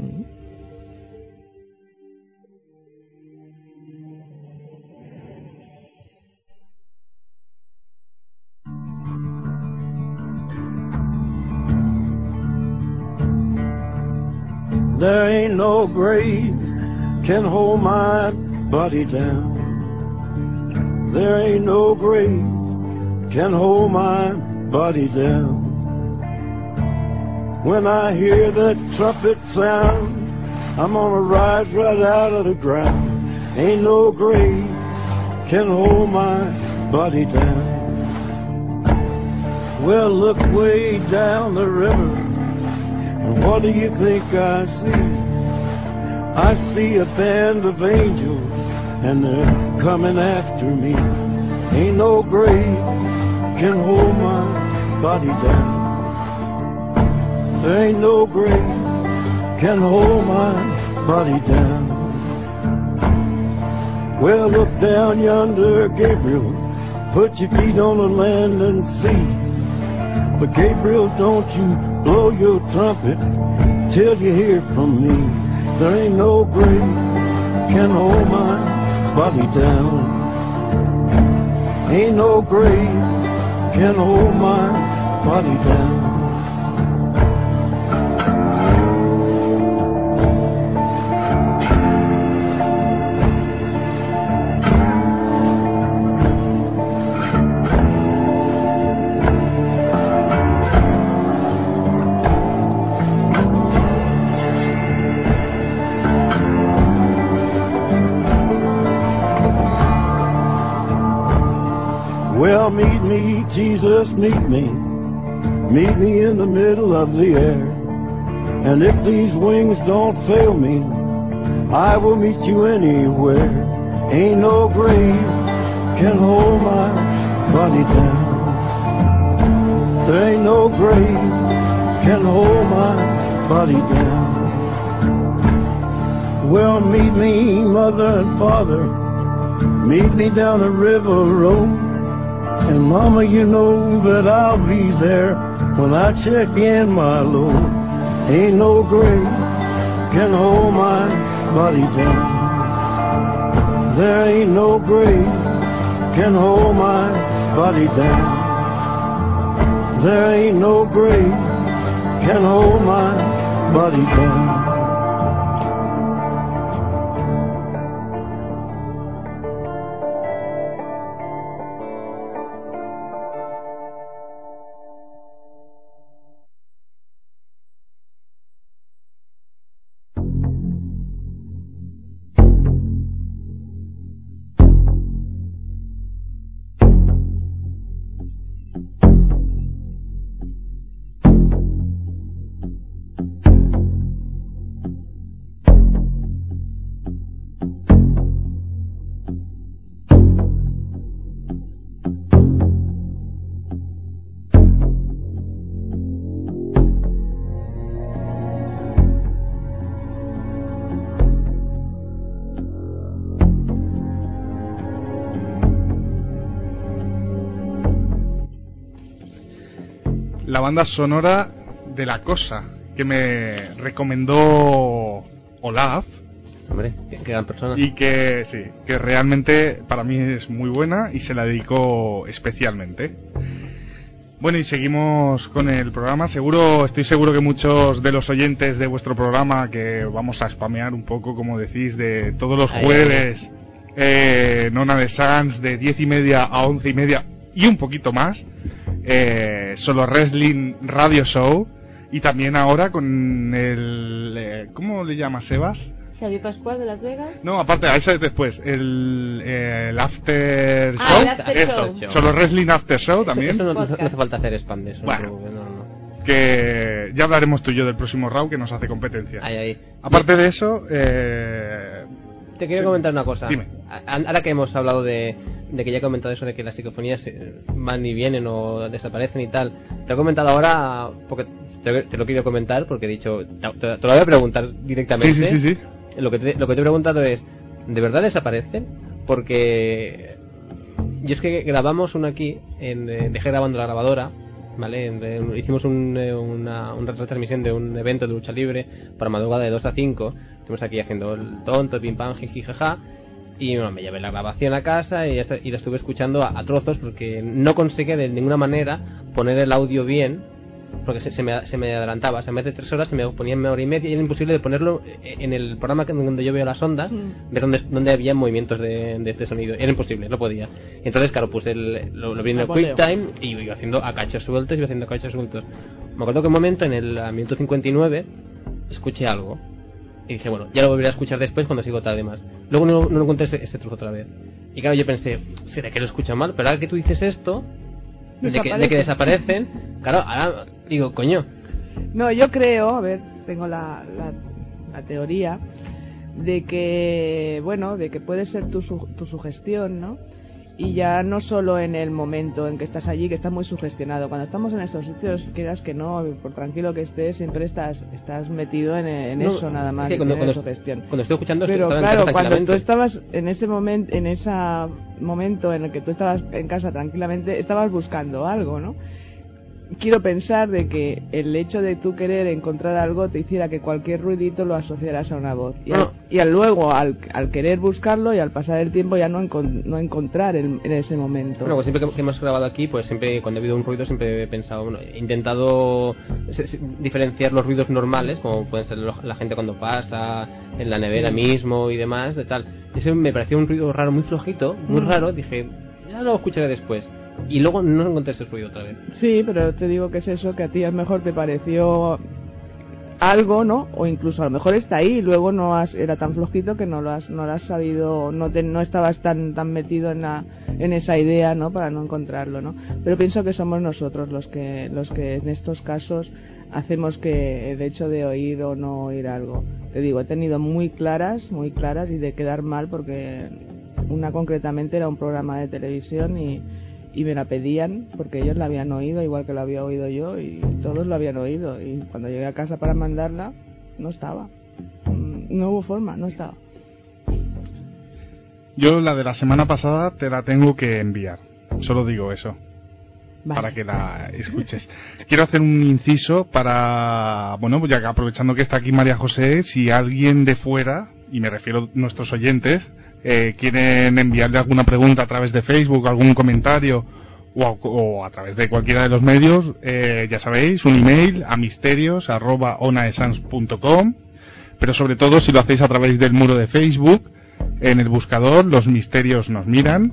There ain't no grave can hold my body down. There ain't no grave can hold my body down. When I hear that trumpet sound, I'm gonna rise right out of the ground. Ain't no grave can hold my body down. Well, look way down the river, and what do you think I see? I see a band of angels, and they're coming after me. Ain't no grave can hold my body down. There ain't no grave can hold my body down. Well, look down yonder, Gabriel, put your feet on the land and see. But Gabriel, don't you blow your trumpet till you hear from me. There ain't no grave can hold my body down. Ain't no grave can hold my body down. Well, meet me, Jesus, meet me. Meet me in the middle of the air. And if these wings don't fail me, I will meet you anywhere. Ain't no grave can hold my body down. There ain't no grave can hold my body down. Well, meet me, mother and father. Meet me down the river road. And mama, you know that I'll be there when I check in my load. Ain't no grave can hold my body down. There ain't no grave can hold my body down. There ain't no grave can hold my body down. La banda sonora de La Cosa, que me recomendó Olaf. Hombre, qué gran persona. Y que sí, que realmente para mí es muy buena y se la dedico especialmente. Bueno, y seguimos con el programa. Estoy seguro que muchos de los oyentes de vuestro programa, que vamos a spamear un poco, como decís, de todos los jueves, Nona de Sans, de 10:30 a 11:30 y un poquito más, Solo Wrestling Radio Show, y también ahora con el ¿cómo le llamas, Sebas? Xavi Pascual de Las Vegas. No, aparte, a ese después, el After Show. El After Show. Solo Wrestling After Show también. Eso no hace falta hacer spam de eso. Bueno, no. Que ya hablaremos tú y yo del próximo Raw, que nos hace competencia. Ahí. Aparte de eso, te quiero comentar una cosa. Dime. Ahora que hemos hablado de que ya he comentado eso de que las psicofonías van y vienen o desaparecen y tal, te lo he comentado ahora porque te lo quiero comentar, porque he dicho, te lo voy a preguntar directamente. Sí. Lo que te he preguntado es, ¿de verdad desaparecen? Porque Y es que grabamos uno aquí, dejé grabando la grabadora, ¿vale? Hicimos una retransmisión de un evento de lucha libre para madrugada de 2 a 5. Estuvimos aquí haciendo el tonto, pim pam, jiji, jaja. Y bueno, me llevé la grabación a casa y la estuve escuchando a trozos porque no conseguí de ninguna manera poner el audio bien. Porque se me adelantaba, o sea, en vez de 3 horas se me ponía en 1 hora y media y era imposible de ponerlo en el programa donde yo veo las ondas, ver dónde había movimientos de este sonido. Era imposible, no podía. Entonces, claro, puse lo vi en el QuickTime y iba haciendo a cachos sueltos. Me acuerdo que un momento, en el minuto 59, escuché algo. Y dije, bueno, ya lo volveré a escuchar después cuando sigo tarde más. Luego no encontré ese trozo otra vez. Y claro, yo pensé, ¿será que lo escucho mal? Pero ahora que tú dices esto, de que desaparecen, claro, ahora digo, coño. No, yo creo, a ver, tengo la teoría de que, bueno, de que puede ser tu sugestión, ¿no? Y ya no solo en el momento en que estás allí, que estás muy sugestionado. Cuando estamos en estos sitios, quieras que no, por tranquilo que estés, siempre estás metido en no, eso nada más, cuando sugestión. Cuando estoy escuchando, pero claro, cuando tú estabas en ese momento, momento en el que tú estabas en casa tranquilamente, estabas buscando algo, ¿no? Quiero pensar de que el hecho de tú querer encontrar algo te hiciera que cualquier ruidito lo asociaras a una voz y luego al querer buscarlo y al pasar el tiempo ya no encontrar en ese momento. Bueno, pues siempre que hemos grabado aquí, pues siempre cuando ha habido un ruido siempre he pensado, bueno, he intentado diferenciar los ruidos normales, como pueden ser la gente cuando pasa en la nevera mismo y demás, de tal. Ese me pareció un ruido raro, muy flojito, muy raro. Dije, ya lo escucharé después. Y luego no encontré ese ruido otra vez. Sí, pero te digo que es eso, que a ti a lo mejor te pareció algo, ¿no? O incluso a lo mejor está ahí y luego era tan flojito que no lo has sabido, no estabas tan metido en esa idea, ¿no? Para no encontrarlo, ¿no? Pero pienso que somos nosotros los que en estos casos hacemos que el hecho de oír o no oír algo. Te digo, he tenido muy claras y de quedar mal porque una concretamente era un programa de televisión y me la pedían porque ellos la habían oído igual que la había oído yo y todos lo habían oído, y cuando llegué a casa para mandarla no estaba, no hubo forma, no estaba. Yo la de la semana pasada te la tengo que enviar, solo digo eso. Vale. Para que la escuches. Quiero hacer un inciso para, bueno, pues ya que aprovechando que está aquí María José, si alguien de fuera, y me refiero a nuestros oyentes, quieren enviarle alguna pregunta a través de Facebook, algún comentario o a través de cualquiera de los medios, ya sabéis, un email a misterios@onaesans.com, pero sobre todo si lo hacéis a través del muro de Facebook, en el buscador Los Misterios Nos Miran.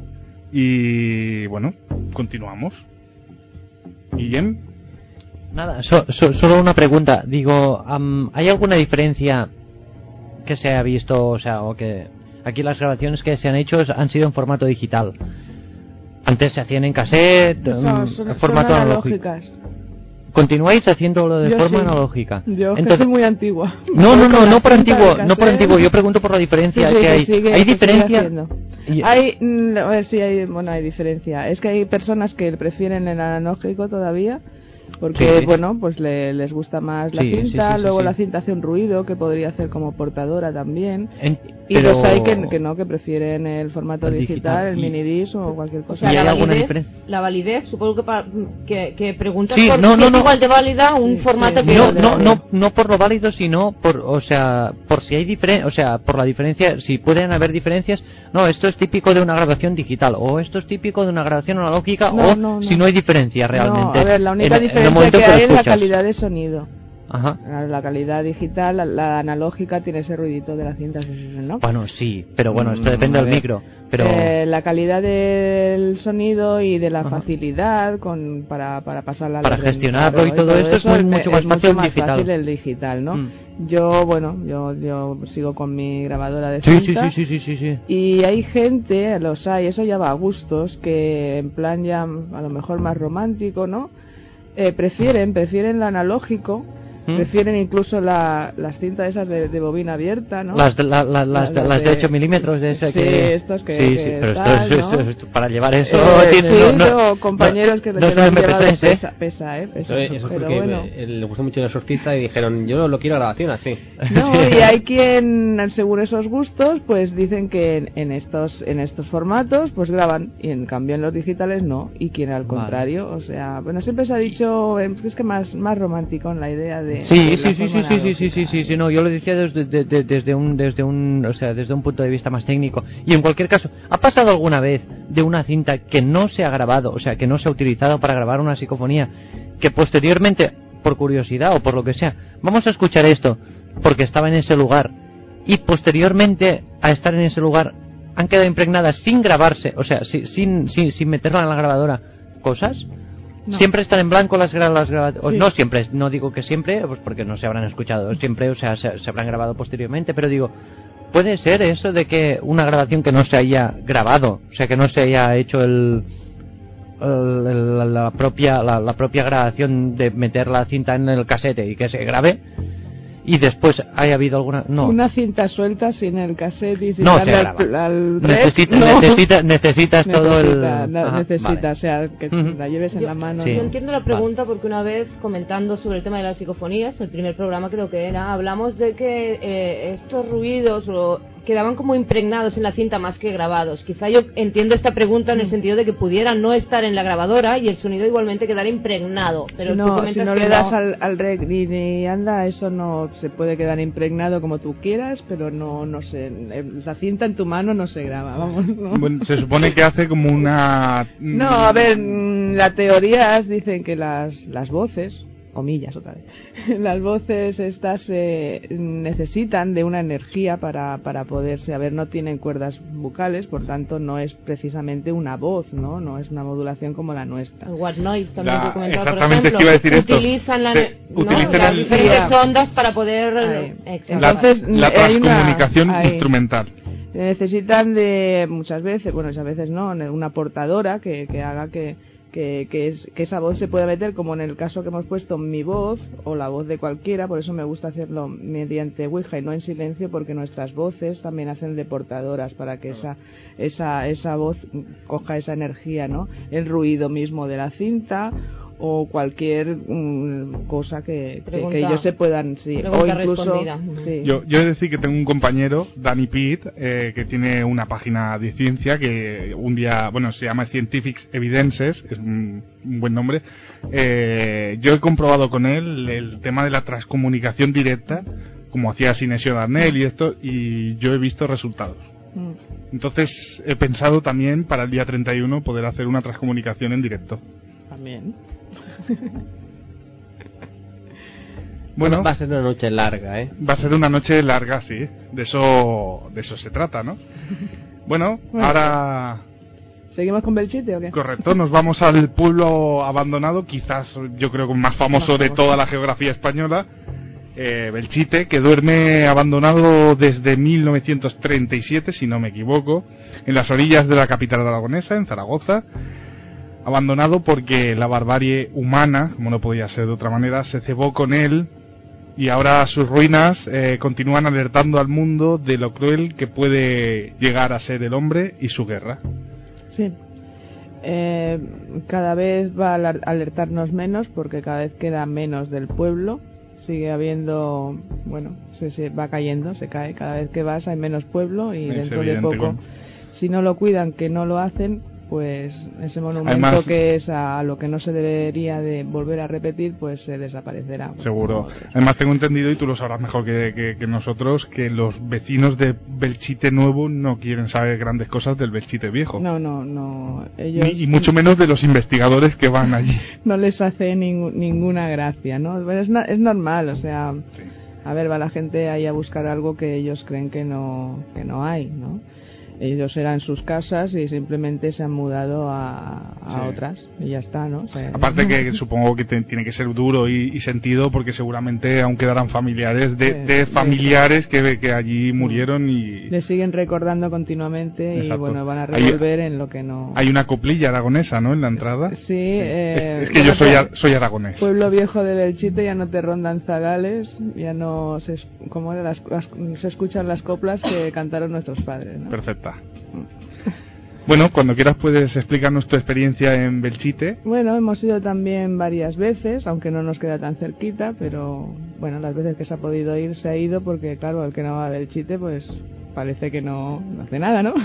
Y bueno, continuamos. Guillem. Nada, solo una pregunta. Digo, ¿hay alguna diferencia que se ha visto, o sea, o que aquí las grabaciones que se han hecho han sido en formato digital? Antes se hacían en cassette, en formato analógico. ¿Continuáis haciéndolo de forma analógica? Yo soy muy antigua. No por antiguo. Yo pregunto por la diferencia que hay. ¿Hay diferencia? Hay diferencia. Es que hay personas que prefieren el analógico todavía. Porque, bueno, pues les gusta más la cinta, luego la cinta hace un ruido que podría hacer como portadora también. Y los hay que prefieren el formato digital, el minidisc o cualquier cosa. O sea, la validez, supongo que preguntas por si es igual de válida un formato que no por lo válido, sino por si hay por la diferencia, si pueden haber diferencias. No, esto es típico de una grabación digital, o esto es típico de una grabación analógica, si no hay diferencia realmente. No, a ver, la única diferencia que hay es la calidad de sonido. Ajá. La calidad digital, la analógica tiene ese ruidito de la cinta, ¿no? Bueno, sí, pero bueno, esto depende del micro. Pero la calidad del sonido y de la facilidad para pasarla para gestionarlo y todo eso es mucho más fácil el digital, ¿no? Yo sigo con mi grabadora de cinta. Sí. Y hay gente, eso ya va a gustos, que en plan ya a lo mejor más romántico, ¿no? Prefieren lo analógico. Prefieren incluso las cintas esas de bobina abierta, ¿no? Las de 8 milímetros de ese sí, que... estos que... Sí, que pero tal, esto, para llevar eso... compañeros que no es un MP3, pesa. Eso es pero porque bueno. le gustó mucho el surfista y dijeron, yo lo quiero a grabación así. No, y hay quien, según esos gustos, pues dicen que en estos formatos pues graban, y en cambio en los digitales no, y quien al contrario, o sea, bueno, siempre se ha dicho, es que más romántico en la idea de... Sí, no, yo lo decía desde un punto de vista más técnico. Y en cualquier caso, ¿ha pasado alguna vez de una cinta que no se ha grabado, o sea, que no se ha utilizado para grabar una psicofonía, que posteriormente, por curiosidad o por lo que sea, vamos a escuchar esto porque estaba en ese lugar, y posteriormente a estar en ese lugar han quedado impregnadas sin grabarse, o sea, sin meterla en la grabadora, cosas? No. Siempre están en blanco las grabadoras. Sí. No siempre, no digo que siempre, pues porque no se habrán escuchado siempre, o sea, se habrán grabado posteriormente, pero digo, puede ser eso de que una grabación que no se haya grabado, o sea, que no se haya hecho la propia grabación de meter la cinta en el casete y que se grabe, y después haya habido alguna... No. Una cinta suelta sin el cassette y sin no darle al necesitas todo el... Necesita, o sea, que la lleves en la mano. Yo entiendo la pregunta porque una vez comentando sobre el tema de las psicofonías, el primer programa creo que era, hablamos de que estos ruidos quedaban como impregnados en la cinta más que grabados. Quizá yo entiendo esta pregunta en el sentido de que pudieran no estar en la grabadora y el sonido igualmente quedara impregnado. Pero si no le das al rec ni anda, eso no se puede quedar impregnado como tú quieras, pero no sé, la cinta en tu mano no se graba, vamos. ¿No? Bueno, se supone que hace como una... No, a ver, las teorías dicen que las voces, comillas otra vez, las voces estas necesitan de una energía para poderse, a ver, no tienen cuerdas vocales, por tanto no es precisamente una voz, no es una modulación como la nuestra. El white noise también que comentaba, exactamente, por ejemplo, iba a decir utilizan las diferentes ondas para poder... Entonces, la transcomunicación instrumental. Necesitan de muchas veces no, una portadora que haga que esa voz se pueda meter, como en el caso que hemos puesto, mi voz o la voz de cualquiera. Por eso me gusta hacerlo mediante Ouija y no en silencio, porque nuestras voces también hacen de portadoras para que esa voz coja esa energía, ¿no? El ruido mismo de la cinta o cualquier cosa que ellos se puedan, o incluso Yo he de decir que tengo un compañero, Danny Pitt, que tiene una página de ciencia que un día, bueno, se llama Scientific Evidences, es un buen nombre. Yo he comprobado con él el tema de la transcomunicación directa, como hacía Sinesio Darnell y esto, y yo he visto resultados. Entonces he pensado también para el día 31 poder hacer una transcomunicación en directo. También. Bueno, va a ser una noche larga, Va a ser una noche larga, sí. De eso se trata, ¿no? Bueno, ahora... ¿Seguimos con Belchite o qué? Correcto, nos vamos al pueblo abandonado, quizás yo creo que más famoso de toda la geografía española, Belchite, que duerme abandonado desde 1937, si no me equivoco, en las orillas de la capital aragonesa, en Zaragoza. Abandonado porque la barbarie humana, como no podía ser de otra manera, se cebó con él, y ahora sus ruinas continúan alertando al mundo de lo cruel que puede llegar a ser el hombre y su guerra. Sí. Cada vez va a alertarnos menos, porque cada vez queda menos del pueblo. Sigue habiendo, bueno, se va cayendo, se cae. Cada vez que vas hay menos pueblo, y dentro de poco, si no lo cuidan, que no lo hacen, pues ese monumento, además, que es a lo que no se debería de volver a repetir, pues se desaparecerá. Seguro. Además tengo entendido, y tú lo sabrás mejor que nosotros, que los vecinos de Belchite Nuevo no quieren saber grandes cosas del Belchite Viejo. No. Ellos... y mucho menos de los investigadores que van allí. No les hace ninguna gracia, ¿no? Es normal, o sea... Sí. A ver, va la gente ahí a buscar algo que ellos creen que no hay, ¿no? ellos eran sus casas y simplemente se han mudado a Sí. otras y ya está, ¿no? O sea, Aparte que supongo que tiene que ser duro y sentido, porque seguramente aún quedarán familiares de familiares que allí murieron y... le siguen recordando continuamente. Exacto. Y bueno, van a revolver en lo que no... Hay una coplilla aragonesa, ¿no?, en la entrada. Sí, es que yo soy aragonés. Pueblo viejo de Belchite, ya no te rondan zagales, ya no se, como era, se escuchan las coplas que cantaron nuestros padres, ¿no? Perfecta. Bueno, cuando quieras puedes explicarnos tu experiencia en Belchite. Bueno, hemos ido también varias veces, aunque no nos queda tan cerquita, pero bueno, las veces que se ha podido ir se ha ido, porque claro, el que no va a Belchite pues parece que no hace nada, ¿no?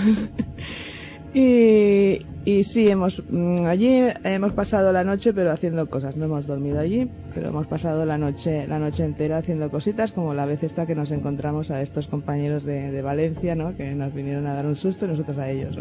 y sí, allí hemos pasado la noche, pero haciendo cosas. No hemos dormido allí, pero hemos pasado la noche entera haciendo cositas, como la vez esta que nos encontramos a estos compañeros de Valencia, ¿no?, que nos vinieron a dar un susto y nosotros a ellos.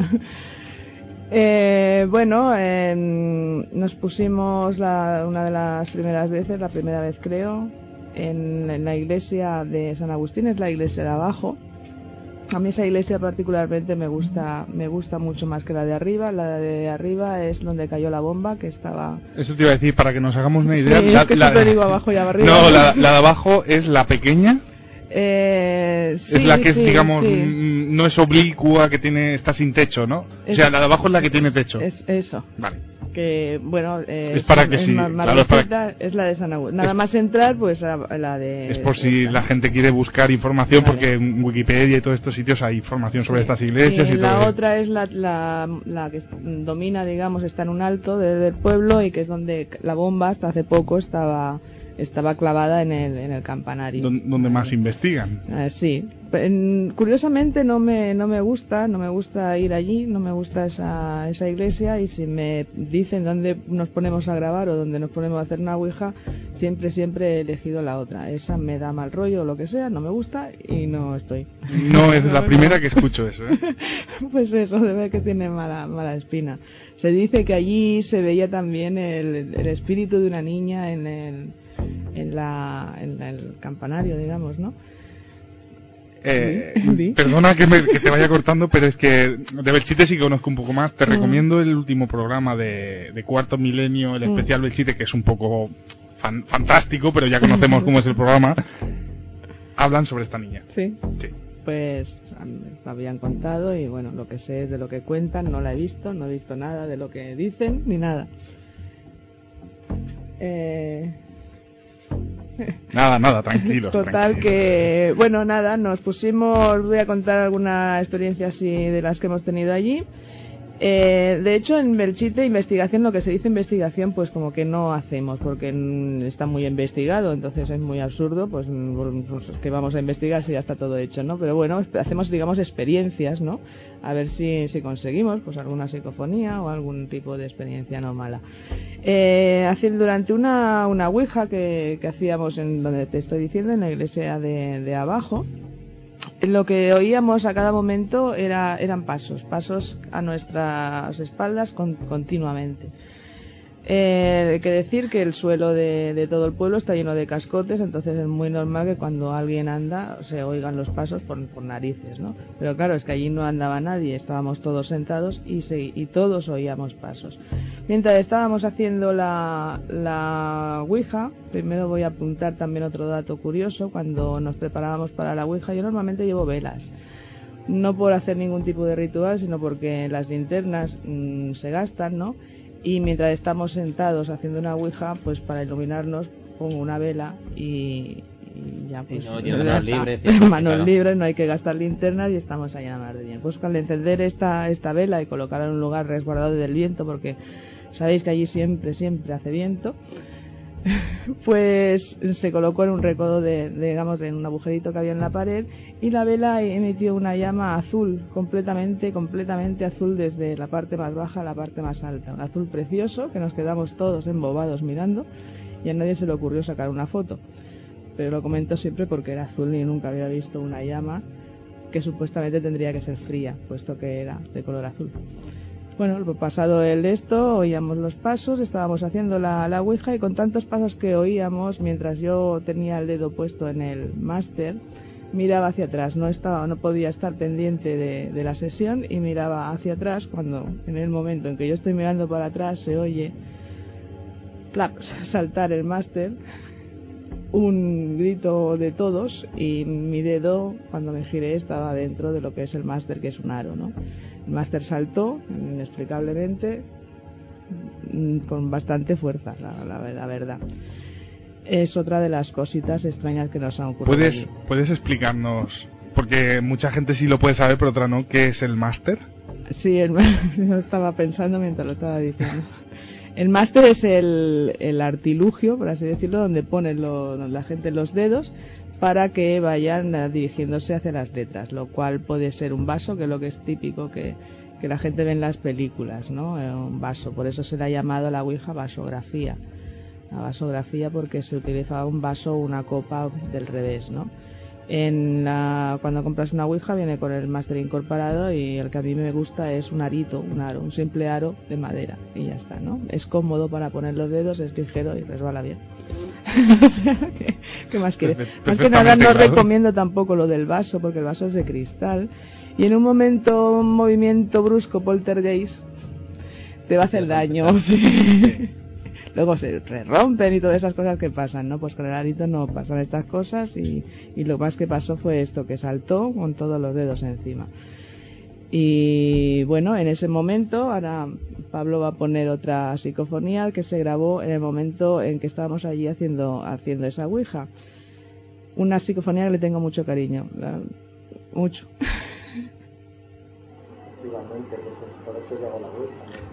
Nos pusimos una de las primeras veces, la primera vez creo, en la iglesia de San Agustín, es la iglesia de abajo. A mí esa iglesia particularmente me gusta mucho más que la de arriba. La de arriba es donde cayó la bomba, que estaba... Eso te iba a decir, para que nos hagamos una idea. Sí, es que siempre digo abajo y arriba. No, la de abajo es la pequeña. Sí, es la que es, digamos, no es oblicua, que está sin techo, ¿no? O sea, la de abajo es la que tiene techo. Es eso. Vale. Que bueno, es para que sí, claro, es la de San Agustín. Nada más entrar, pues la de... Es por si la gente quiere buscar información, vale. Porque en Wikipedia y todos estos sitios hay información sobre estas iglesias y todo. La otra es la que domina, digamos, está en un alto del pueblo, y que es donde la bomba hasta hace poco estaba clavada en el campanario. Donde más investigan. Sí. Curiosamente no me gusta ir allí, no me gusta esa iglesia, y si me dicen dónde nos ponemos a grabar o dónde nos ponemos a hacer una ouija, siempre he elegido la otra. Esa me da mal rollo o lo que sea, no me gusta y no estoy. No es la primera que escucho eso, ¿eh? Pues eso, debe que tiene mala espina. Se dice que allí se veía también el espíritu de una niña en el campanario, digamos, ¿no? Perdona que te vaya cortando, pero es que de Belchite sí que conozco un poco más. Te recomiendo el último programa de Cuarto Milenio, el especial Belchite, que es un poco fantástico, pero ya conocemos cómo es el programa. Hablan sobre esta niña. Sí. Pues me habían contado, y bueno, lo que sé es de lo que cuentan. No la he visto, no he visto nada de lo que dicen ni nada. Nada, tranquilos. Total, que bueno, nada, nos pusimos, voy a contar alguna experiencia así de las que hemos tenido allí. De hecho, en Belchite, investigación, lo que se dice investigación, pues como que no hacemos, porque está muy investigado, entonces es muy absurdo, pues que vamos a investigar si ya está todo hecho, ¿no? Pero bueno, hacemos, digamos, experiencias, ¿no? A ver si conseguimos, pues alguna psicofonía o algún tipo de experiencia no mala. Durante una ouija que hacíamos en donde te estoy diciendo, en la iglesia de abajo, lo que oíamos a cada momento eran pasos a nuestras espaldas continuamente. Hay que decir que el suelo de todo el pueblo está lleno de cascotes, entonces es muy normal que cuando alguien anda se oigan los pasos por narices, ¿no? Pero claro, es que allí no andaba nadie, estábamos todos sentados y todos oíamos pasos. Mientras estábamos haciendo la ouija, primero voy a apuntar también otro dato curioso. Cuando nos preparábamos para la ouija, yo normalmente llevo velas. No por hacer ningún tipo de ritual, sino porque las linternas se gastan, ¿no? Y mientras estamos sentados haciendo una ouija, pues para iluminarnos pongo una vela y ya, pues manos libres, no hay que gastar linternas y estamos ahí a mar de bien. Pues al encender esta vela y colocarla en un lugar resguardado del viento, porque sabéis que allí siempre hace viento, pues se colocó en un recodo digamos, en un agujerito que había en la pared, y la vela emitió una llama azul, completamente azul, desde la parte más baja a la parte más alta, un azul precioso que nos quedamos todos embobados mirando, y a nadie se le ocurrió sacar una foto, pero lo comento siempre porque era azul y nunca había visto una llama que supuestamente tendría que ser fría, puesto que era de color azul. Bueno, pasado esto, oíamos los pasos, estábamos haciendo la ouija, y con tantos pasos que oíamos, mientras yo tenía el dedo puesto en el máster, miraba hacia atrás, no podía estar pendiente de la sesión y miraba hacia atrás, cuando en el momento en que yo estoy mirando para atrás se oye clap, saltar el máster, un grito de todos, y mi dedo, cuando me giré, estaba dentro de lo que es el máster, que es un aro, ¿no? El máster saltó inexplicablemente, con bastante fuerza, la verdad. Es otra de las cositas extrañas que nos han ocurrido. ¿Puedes explicarnos, porque mucha gente sí lo puede saber, pero otra no, qué es el máster? Sí, yo estaba pensando mientras lo estaba diciendo. El máster es el artilugio, por así decirlo, donde ponen la gente los dedos para que vayan dirigiéndose hacia las letras, lo cual puede ser un vaso, que es lo que es típico que la gente ve en las películas, ¿no? Un vaso, por eso se le ha llamado a la ouija vasografía. La vasografía porque se utilizaba un vaso o una copa del revés, ¿no? Cuando compras una ouija viene con el máster incorporado, y el que a mí me gusta es un arito, un aro, un simple aro de madera, y ya está, ¿no? Es cómodo para poner los dedos, es ligero y resbala bien. O sea, ¿qué más quieres? Más que nada no recomiendo tampoco lo del vaso, porque el vaso es de cristal y en un movimiento brusco poltergeist te va a hacer daño. Luego se rompen y todas esas cosas que pasan, ¿no? Pues con el arito no pasan estas cosas, y lo más que pasó fue esto, que saltó con todos los dedos encima. Y bueno, en ese momento, ahora Pablo va a poner otra psicofonía que se grabó en el momento en que estábamos allí haciendo esa ouija. Una psicofonía que le tengo mucho cariño, mucho. Efectivamente, por eso llegó la ouija, ¿no?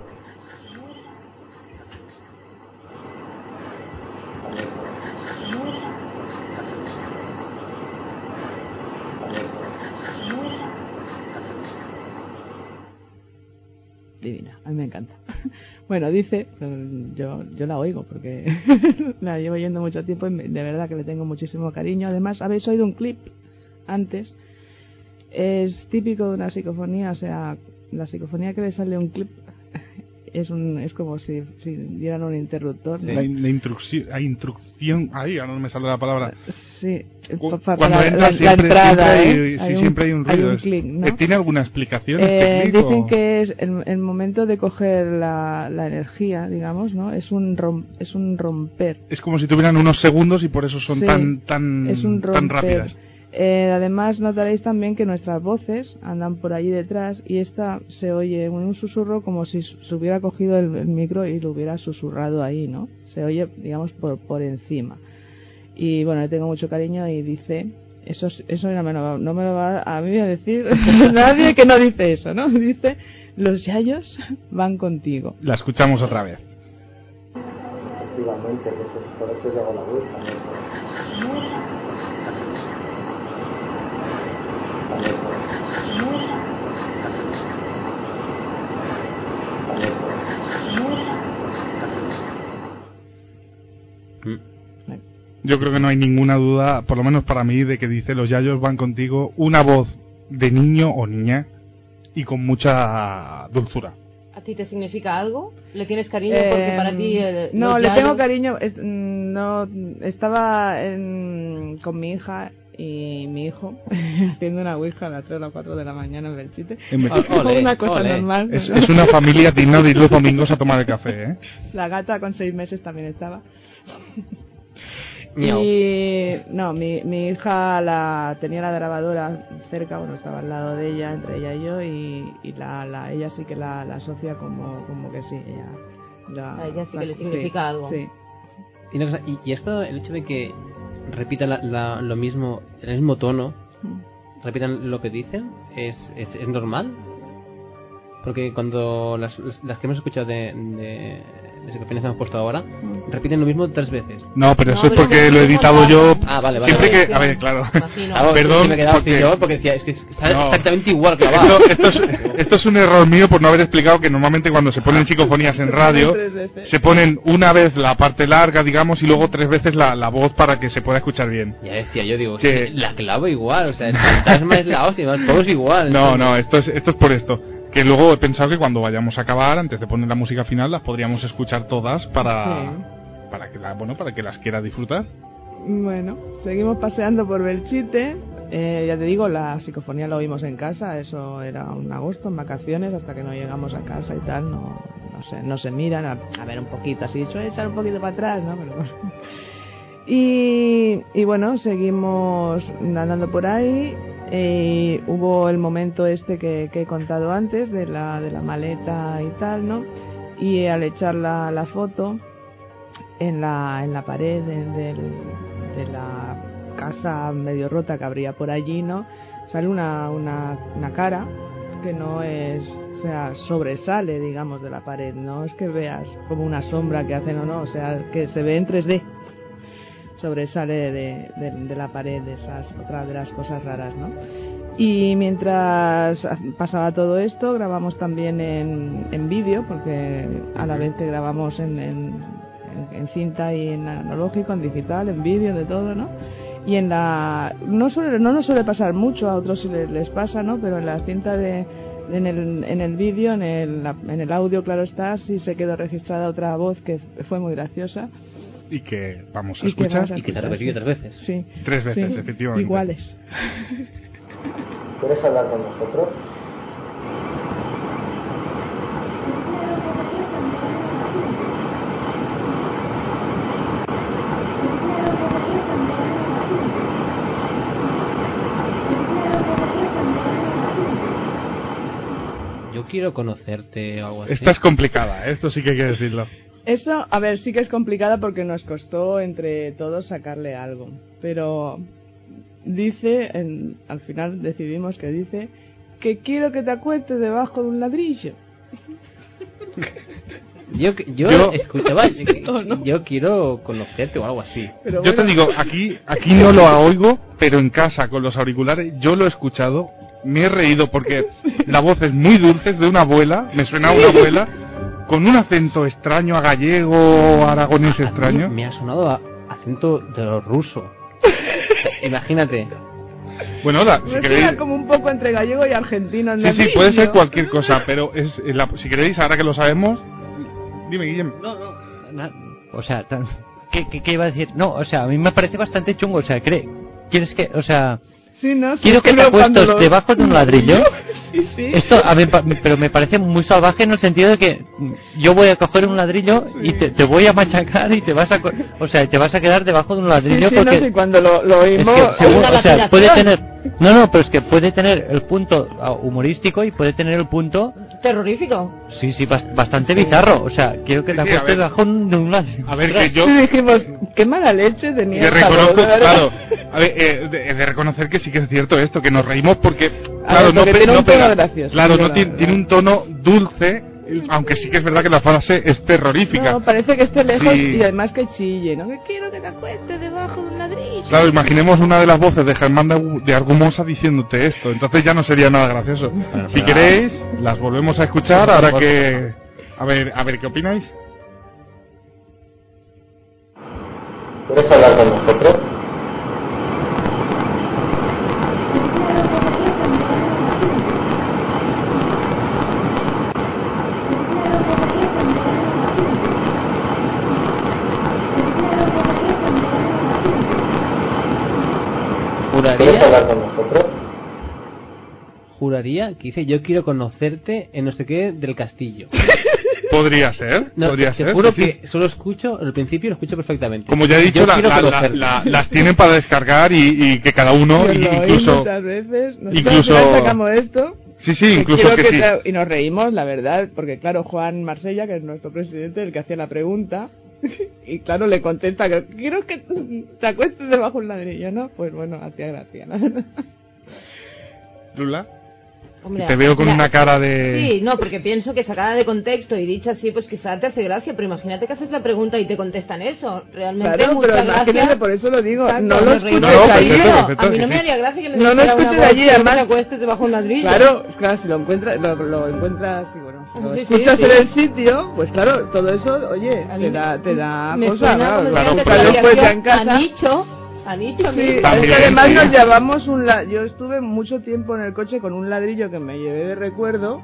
Divina, a mí me encanta. Bueno, dice, yo la oigo porque la llevo oyendo mucho tiempo y de verdad que le tengo muchísimo cariño. Además, habéis oído un clip antes, es típico de una psicofonía, o sea, la psicofonía que le sale un clip es como si dieran un interruptor, ¿no? La instrucción, ahí no me sale la palabra. Sí, cuando entra siempre hay un ruido. Hay un clic, ¿no? ¿Tiene alguna explicación este clic? Dicen que es el momento de coger la energía, digamos, ¿no? Es un romper. Es como si tuvieran unos segundos y por eso son sí, tan rápidas. Además notaréis también que nuestras voces andan por allí detrás, y esta se oye un susurro como si se hubiera cogido el micro y lo hubiera susurrado ahí, ¿no? Se oye, digamos, por encima. Y bueno, le tengo mucho cariño, y dice, eso no me lo va a mí a decir nadie que no dice eso, ¿no? Dice, los yayos van contigo. La escuchamos otra vez. Efectivamente, por eso llegó la ouija, ¿no? Yo creo que no hay ninguna duda, por lo menos para mí, de que dice los yayos van contigo, una voz de niño o niña y con mucha dulzura. ¿A ti te significa algo? ¿Le tienes cariño? Porque para ti... no, le tengo cariño. No, estaba con mi hija y mi hijo haciendo una ouija a las 3 o las 4 de la mañana en Belchite. Una cosa normal. Es una familia digna de ir los domingos a tomar el café, ¿eh? La gata con 6 meses también estaba. Y no, mi hija tenía la grabadora cerca, bueno, estaba al lado de ella, entre ella y yo, y ella sí que la asocia como que sí, a ella sí que le significa algo. Sí. Y esto, el hecho de que repitan lo mismo, el mismo tono, repitan lo que dicen, ¿es normal? Porque cuando las que hemos escuchado de psicofonías que hemos puesto ahora, repiten lo mismo 3 veces. No, pero eso es porque lo he editado yo. Vale. Siempre que, a ver, claro. Perdón, me he quedado yo porque decía, es que está exactamente igual que esto es un error mío por no haber explicado que normalmente cuando se ponen psicofonías en radio se ponen una vez la parte larga, digamos, y luego 3 veces la voz para que se pueda escuchar bien. Ya decía yo, digo, que la clavo igual, o sea, el fantasma es la hostia, todo es igual. No, esto es por esto. Que luego he pensado que cuando vayamos a acabar, antes de poner la música final, las podríamos escuchar todas para que las quiera disfrutar. Bueno, seguimos paseando por Belchite. Ya te digo, la psicofonía la oímos en casa, eso era un agosto, en vacaciones, hasta que no llegamos a casa y tal, no se miran, a ver un poquito así, suele echar un poquito para atrás, ¿no? Pero bueno. Y bueno, seguimos andando por ahí. Hubo el momento este que he contado antes de la maleta y tal, ¿no? Y al echar la foto en la pared de la casa medio rota que habría por allí, ¿no? Sale una cara que no es, o sea, sobresale, digamos, de la pared, no es que veas como una sombra que hacen o no, o sea, que se ve en 3D, sobresale de la pared, de esas, otra de las cosas raras, ¿no? Y mientras pasaba todo esto, grabamos también en vídeo, porque a la vez que grabamos en cinta y en analógico, en digital, en vídeo, de todo, ¿no? Y no nos suele pasar mucho, a otros sí les pasa, ¿no? Pero en la cinta en el vídeo, en el audio, claro está, sí se quedó registrada otra voz que fue muy graciosa. Y que vamos a escuchar. Y que se ha repetido 3 veces. Sí. 3 veces, sí, efectivamente. Iguales. ¿Quieres hablar con nosotros? Yo quiero conocerte o algo así. Esta es complicada, esto sí que hay que decirlo. Eso, a ver, sí que es complicada porque nos costó entre todos sacarle algo. Pero dice, al final decidimos que dice que quiero que te acuestes debajo de un ladrillo. Yo escuchaba, yo quiero conocerte o algo así. Pero yo te digo, aquí no lo oigo, pero en casa con los auriculares yo lo he escuchado, me he reído porque la voz es muy dulce, es de una abuela, me suena a una abuela con un acento extraño, a gallego, aragonés extraño. Me ha sonado a acento de lo ruso. Imagínate. Bueno, si queréis, como un poco entre gallego y argentino. Sí, puede ser cualquier cosa, pero si queréis, ahora que lo sabemos, dime, Guillem. O sea, ¿qué iba a decir? No, o sea, a mí me parece bastante chungo, o sea, ¿quieres que, o sea... Sí, no, quiero que te acuestes debajo de un ladrillo. Sí. Esto a mí, pero me parece muy salvaje en el sentido de que yo voy a coger un ladrillo y te voy a machacar y te vas a quedar debajo de un ladrillo. Sí, porque no sé, cuando lo oímos... o sea, puede tener... No, pero es que puede tener el punto humorístico y puede tener el punto... terrorífico. Sí, bastante bizarro. O sea, quiero que te acuestes debajo de un ladrillo. A ver, que yo... Sí, dijimos, qué mala leche tenía. Que reconozco, claro. A ver, de reconocer que sí que es cierto esto, que nos reímos porque... Claro, tiene un tono gracioso. Claro, tiene un tono dulce, aunque sí que es verdad que la frase es terrorífica. No, parece que esté lejos y además que chille, ¿no? Que quiero que te acuestes debajo de un ladrillo. Claro, imaginemos una de las voces de Germán de Argumosa diciéndote esto, entonces ya no sería nada gracioso. Si queréis, las volvemos a escuchar ahora que... A ver, ¿qué opináis? ¿Quieres hablar con nosotros? ¿Quieres hablar con nosotros? Juraría que dice yo quiero conocerte en no sé qué del castillo. Podría ser, podría ser. Seguro que solo escucho, al principio lo escucho perfectamente. Como ya he dicho, las tienen para descargar y que cada uno, incluso... muchas veces, nosotros sacamos esto. Sí, incluso que sí. Y nos reímos, la verdad, porque claro, Juan Marsella, que es nuestro presidente, el que hacía la pregunta, y claro, le contesta que quiero que te acuestes debajo de un ladrillo, ¿no? Pues bueno, hacía gracia, la verdad. ¿Lula? Hombre, te veo con una cara de... Sí, no, porque pienso que sacada de contexto y dicha así, pues quizá te hace gracia, pero imagínate que haces la pregunta y te contestan eso. Realmente claro, mucha pero gracia. imagínate, por eso lo digo, Exacto, no lo escuches allí. A mí no me haría gracia que me dijera una voz allí, además, que te acuestes debajo de un ladrillo. Claro, si lo encuentras, y bueno, si lo escuchas en el sitio, pues claro, todo eso, oye, te da cosa, claro, buscar después ya en casa. A nicho, sí, es que además nos llevamos yo estuve mucho tiempo en el coche con un ladrillo que me llevé de recuerdo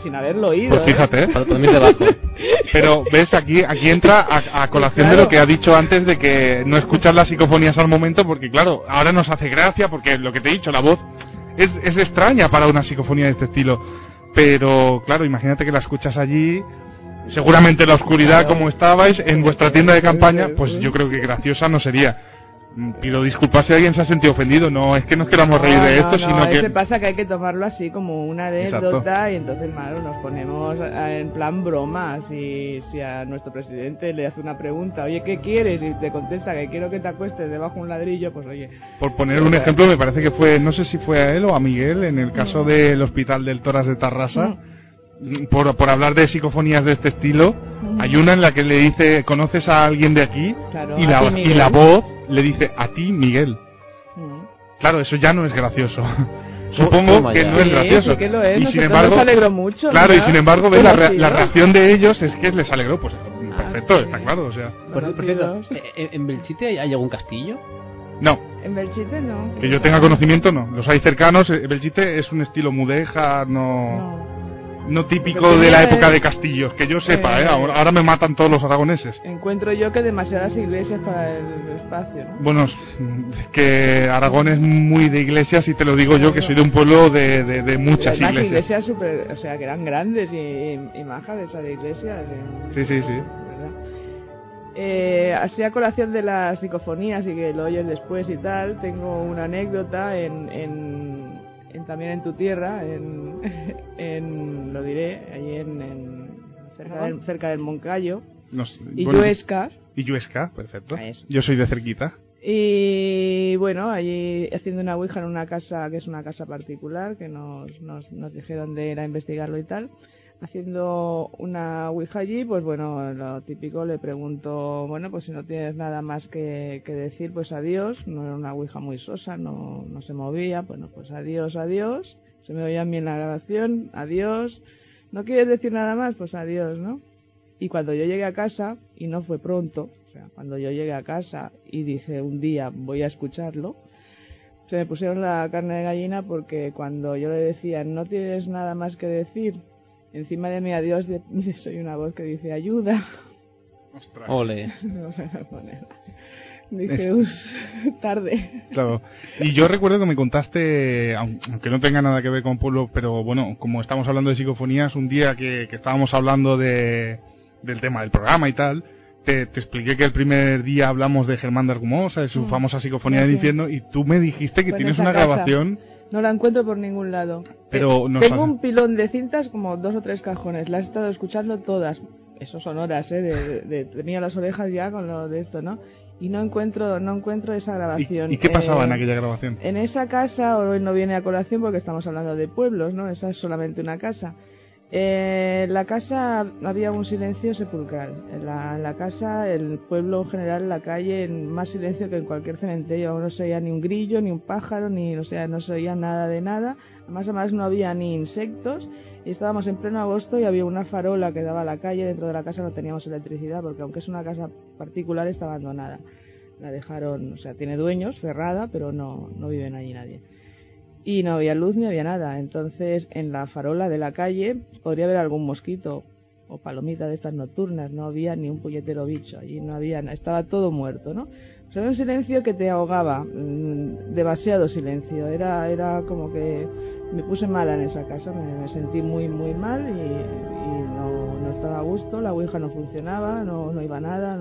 sin haberlo oído. Pues fíjate, Para dormir debajo. Pero ves, aquí entra a colación de lo que ha dicho antes de que no escuchar las psicofonías al momento, porque claro, ahora nos hace gracia, porque lo que te he dicho, la voz es extraña para una psicofonía de este estilo. Pero claro, imagínate que la escuchas allí, seguramente en la oscuridad como estabais, en vuestra tienda de campaña, pues yo creo que graciosa no sería. Pido disculpas si alguien se ha sentido ofendido, no es que nos queramos reír de esto, sino que... Se pasa que hay que tomarlo así como una anécdota. Y entonces, claro, nos ponemos en plan broma. Si a nuestro presidente le hace una pregunta, oye, ¿qué quieres? Y te contesta que quiero que te acuestes debajo de un ladrillo, pues oye... Por poner un ejemplo, me parece que fue, no sé si fue a él o a Miguel, en el caso del Hospital del Toras de Tarrasa, por hablar de psicofonías de este estilo, hay una en la que le dice, ¿conoces a alguien de aquí? Claro, y la voz le dice, a ti, Miguel. Claro, eso ya no es gracioso. Supongo que no es gracioso. Sí que lo es. Y sin embargo, nos alegró mucho. claro, ¿verdad? y sin embargo, ves la reacción de ellos es que les alegró, pues perfecto, está claro, o sea. Por cierto, ¿en Belchite hay algún castillo? No. En Belchite no. Que yo tenga conocimiento, no. Los hay cercanos. Belchite es un estilo mudéjar, no típico de la época de castillos, que yo sepa, ahora me matan todos los aragoneses. Encuentro yo que demasiadas iglesias para el espacio, ¿no? Bueno, es que Aragón es muy de iglesias y te lo digo yo que soy de un pueblo de muchas además, iglesias. super, o sea, que eran grandes y majas esas de iglesias. Sí. Así a colación de las psicofonías y que lo oyes después y tal, tengo una anécdota también en tu tierra, lo diré, allí cerca del Moncayo, Illuesca. Illuesca, perfecto. Yo soy de cerquita. Y bueno, allí haciendo una ouija en una casa que es una casa particular, que nos dijeron de ir a investigarlo y tal. Haciendo una ouija allí, pues bueno, lo típico, le pregunto, bueno, pues si no tienes nada más que decir, pues adiós. No era una ouija muy sosa, no se movía, bueno, pues adiós, se me oía bien la grabación, adiós. ¿No quieres decir nada más? Pues adiós, ¿no? Y cuando yo llegué a casa, y no fue pronto, o sea, cuando yo llegué a casa y dije un día voy a escucharlo, se me pusieron la carne de gallina, porque cuando yo le decía no tienes nada más que decir, encima de mi adiós soy una voz que dice ayuda. Ostras. Ole. Dije, tarde. Claro. Y yo recuerdo que me contaste, aunque no tenga nada que ver con pueblo, pero bueno, como estamos hablando de psicofonías, un día que estábamos hablando del tema del programa y tal, te expliqué que el primer día hablamos de Germán de Argumosa, de su famosa psicofonía del infierno, y tú me dijiste que tienes una grabación. No la encuentro por ningún lado. Pero tengo un pilón de cintas, como 2 o 3 cajones. Las he estado escuchando todas. Eso son horas, tenía las orejas ya con lo de esto, ¿no? Y no encuentro esa grabación. ¿Y qué pasaba en aquella grabación? En esa casa, hoy no viene a colación porque estamos hablando de pueblos, ¿no? Esa es solamente una casa. En la casa había un silencio sepulcral. En la casa, el pueblo en general, la calle, más silencio que en cualquier cementerio. No se oía ni un grillo, ni un pájaro, no se oía nada de nada. Además no había ni insectos. Y estábamos en pleno agosto y había una farola que daba a la calle. Dentro de la casa no teníamos electricidad porque, aunque es una casa particular, está abandonada. La dejaron, o sea, tiene dueños, cerrada, pero no viven allí nadie. Y no había luz ni había nada. Entonces, en la farola de la calle podría haber algún mosquito o palomita de estas nocturnas. No había ni un puñetero bicho. Allí no había, estaba todo muerto, ¿no? O sea, era un silencio que te ahogaba. Demasiado silencio. Era como que me puse mala en esa casa. Me sentí muy, muy mal y no estaba a gusto. La ouija no funcionaba, no iba nada,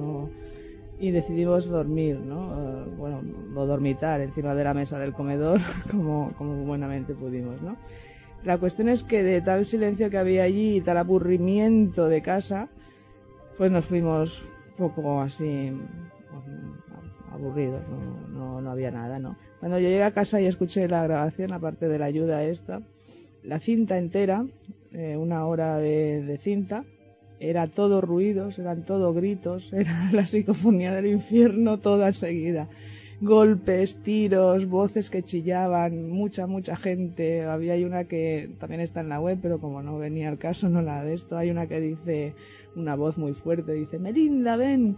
y decidimos dormir, ¿no? O dormitar encima de la mesa del comedor, como buenamente pudimos, ¿no? La cuestión es que de tal silencio que había allí y tal aburrimiento de casa, pues nos fuimos un poco así aburridos, no había nada, ¿no? Cuando yo llegué a casa y escuché la grabación, aparte de la ayuda esta, la cinta entera, 1 hora de cinta, era todo ruidos, eran todo gritos, era la psicofonía del infierno toda enseguida. Golpes, tiros, voces que chillaban, mucha gente. Hay una que también está en la web, pero como no venía al caso, no la de esto. Hay una que dice, una voz muy fuerte, dice, Melinda, ven.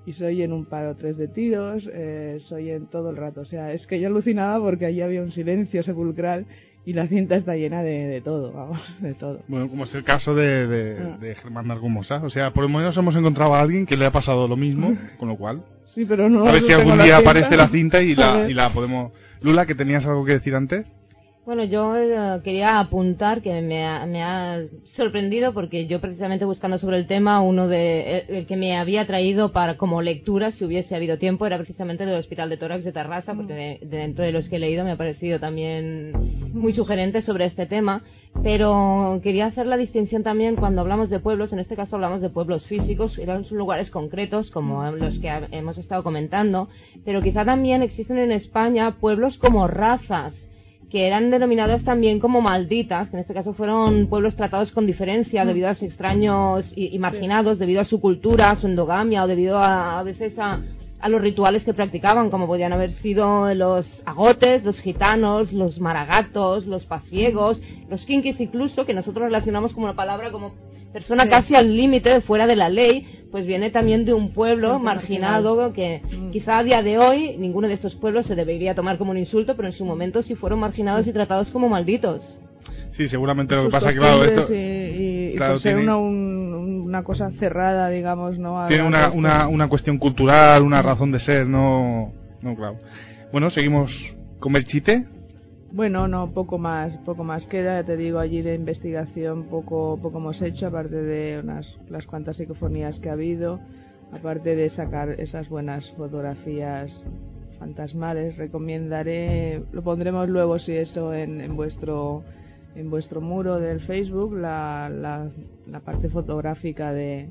y se oyen un par o tres de tiros, se oyen todo el rato. O sea, es que yo alucinaba porque allí había un silencio sepulcral y la cinta está llena de todo, vamos, de todo. Bueno, como es el caso de Germán Argumosa. O sea, por lo menos hemos encontrado a alguien que le ha pasado lo mismo, con lo cual... Sí, pero no... A ver si algún día aparece la cinta y A ver. la podemos... Lula, ¿que tenías algo que decir antes? Bueno, yo quería apuntar que me ha sorprendido porque yo precisamente buscando sobre el tema, el que me había traído para como lectura, si hubiese habido tiempo, era precisamente del Hospital de Tórax de Tarrasa, porque dentro de los que he leído me ha parecido también muy sugerente sobre este tema. Pero quería hacer la distinción también cuando hablamos de pueblos, en este caso hablamos de pueblos físicos, eran lugares concretos como los que hemos estado comentando, pero quizá también existen en España pueblos como razas, que eran denominadas también como malditas, que en este caso fueron pueblos tratados con diferencia debido a los extraños y marginados, debido a su cultura, a su endogamia o debido a veces a los rituales que practicaban, como podían haber sido los agotes, los gitanos, los maragatos, los pasiegos, los kinkis incluso, que nosotros relacionamos como una palabra como persona casi al límite, fuera de la ley, pues viene también de un pueblo marginado que quizá a día de hoy ninguno de estos pueblos se debería tomar como un insulto, pero en su momento sí fueron marginados y tratados como malditos. Sí, seguramente lo que pasa es que, claro, esto... Y claro, por ser tiene... una cosa cerrada, digamos, ¿no? Tiene una cuestión cultural, una razón de ser, no, claro. Bueno, seguimos con Belchite. Bueno, no, poco más queda, ya te digo, allí de investigación poco hemos hecho, aparte de las cuantas psicofonías que ha habido, aparte de sacar esas buenas fotografías fantasmales. Recomendaré, lo pondremos luego si eso en vuestro muro del Facebook, la parte fotográfica de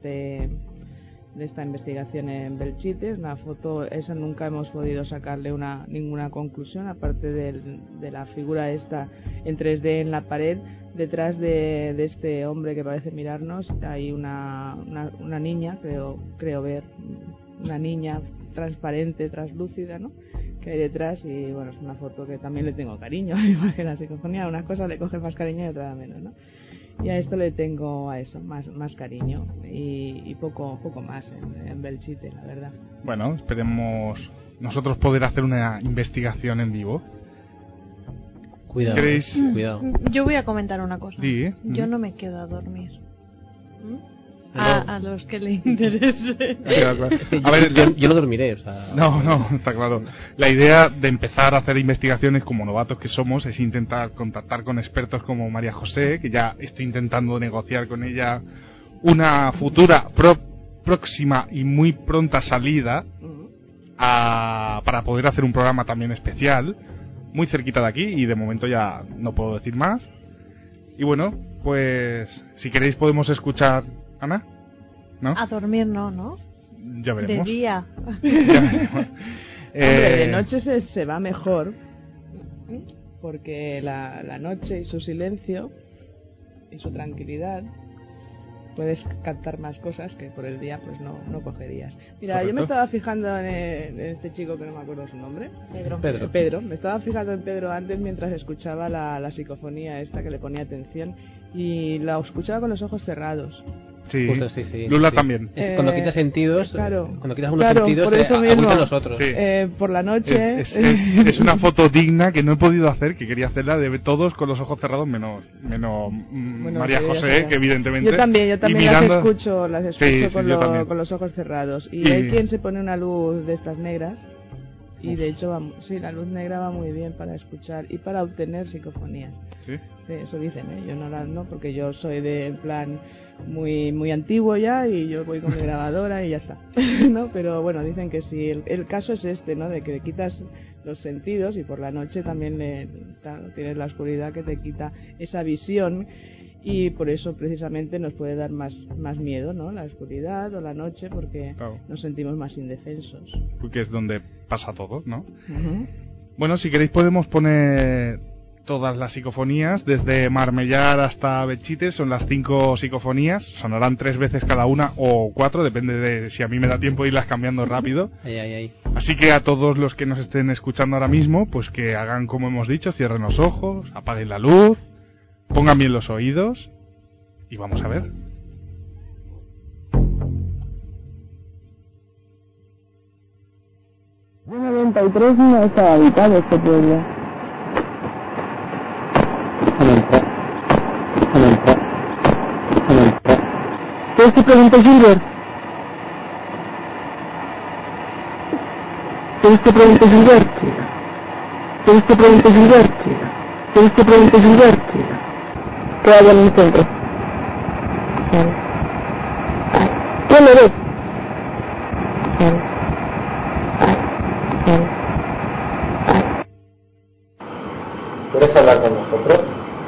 esta investigación en Belchite. Una foto, esa nunca hemos podido sacarle ninguna conclusión, aparte de la figura esta en 3D en la pared. Detrás de este hombre que parece mirarnos hay una niña, creo ver, una niña transparente, translúcida, ¿no?, que hay detrás, y bueno, es una foto que también le tengo cariño, igual que la psicofonía, unas cosas le coge más cariño y otras menos, ¿no? Y a esto le tengo a eso más cariño y poco más en Belchite, la verdad. Bueno, esperemos nosotros poder hacer una investigación en vivo. Cuidado, cuidado. Yo voy a comentar una cosa. Sí. Yo no me quedo a dormir. A los que le interese. Claro. Es que A ver, yo no dormiré, o sea... No, está claro. La idea de empezar a hacer investigaciones como novatos que somos es intentar contactar con expertos como María José, que ya estoy intentando negociar con ella una futura próxima y muy pronta salida para poder hacer un programa también especial, muy cerquita de aquí, y de momento ya no puedo decir más. Y bueno, pues si queréis podemos escuchar... ¿Ana? ¿No? A dormir no. Ya veremos. De día. Ya veremos. Hombre, de noche se va mejor, porque la noche y su silencio y su tranquilidad puedes captar más cosas que por el día pues no cogerías. Mira, Correcto. yo me estaba fijando en este chico que no me acuerdo su nombre. Pedro. Me estaba fijando en Pedro antes mientras escuchaba la psicofonía esta, que le ponía atención, y la escuchaba con los ojos cerrados. Sí. Justo, sí. Lula también. Es cuando quitas sentidos, claro, cuando quitas unos sentidos, por eso mismo, aguditan los otros. Sí. Por la noche... Es una foto digna que no he podido hacer, que quería hacerla de todos con los ojos cerrados, menos Bueno, María podría José, ser. que evidentemente... Yo también y mirando... las escucho Sí, yo también. con los ojos cerrados. Y hay quien se pone una luz de estas negras, y de hecho la luz negra va muy bien para escuchar y para obtener psicofonías. Sí. Sí, eso dicen, yo no, porque yo soy de en plan muy antiguo ya, y yo voy con mi grabadora y ya está. ¿No? Pero bueno, dicen que sí, el caso es este, ¿no?, de que le quitas los sentidos, y por la noche también tienes la oscuridad que te quita esa visión, y por eso precisamente nos puede dar más miedo, ¿no?, la oscuridad o la noche, porque Claro. nos sentimos más indefensos. Porque es donde pasa todo, ¿no? Uh-huh. Bueno, si queréis podemos poner todas las psicofonías, desde Marmellar hasta Belchite. Son las 5 psicofonías, sonarán 3 veces cada una, o 4, depende de si a mí me da tiempo de irlas cambiando rápido. Ay. Así que a todos los que nos estén escuchando ahora mismo, pues que hagan como hemos dicho, cierren los ojos, apaguen la luz, pongan bien los oídos, y vamos a ver. En 93 no estaba habitado este pueblo. ¿Quieres que pregunte Gilbert? ¿Quieres que pregunte Gilbert? ¿Quieres que pregunte Gilbert? ¿Quieres que pregunte Gilbert? Todavía en el centro. ¿Quién eres? ¿Quieres hablar con nosotros?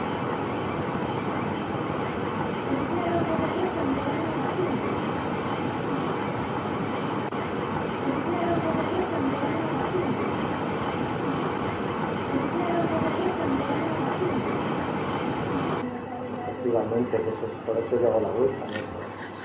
Efectivamente, que por eso llegó la Ouija, ¿no?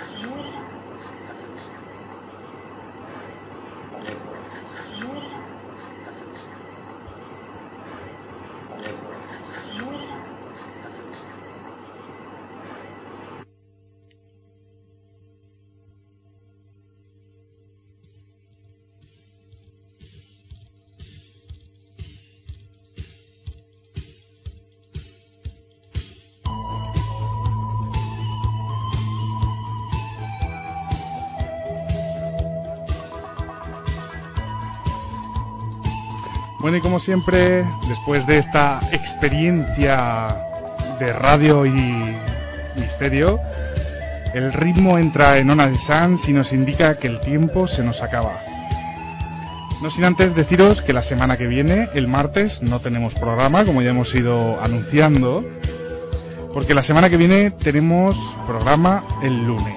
Bueno, y como siempre, después de esta experiencia de radio y misterio, el ritmo entra en Ona de Sans y nos indica que el tiempo se nos acaba. No sin antes deciros que la semana que viene, el martes, no tenemos programa, como ya hemos ido anunciando, porque la semana que viene tenemos programa el lunes.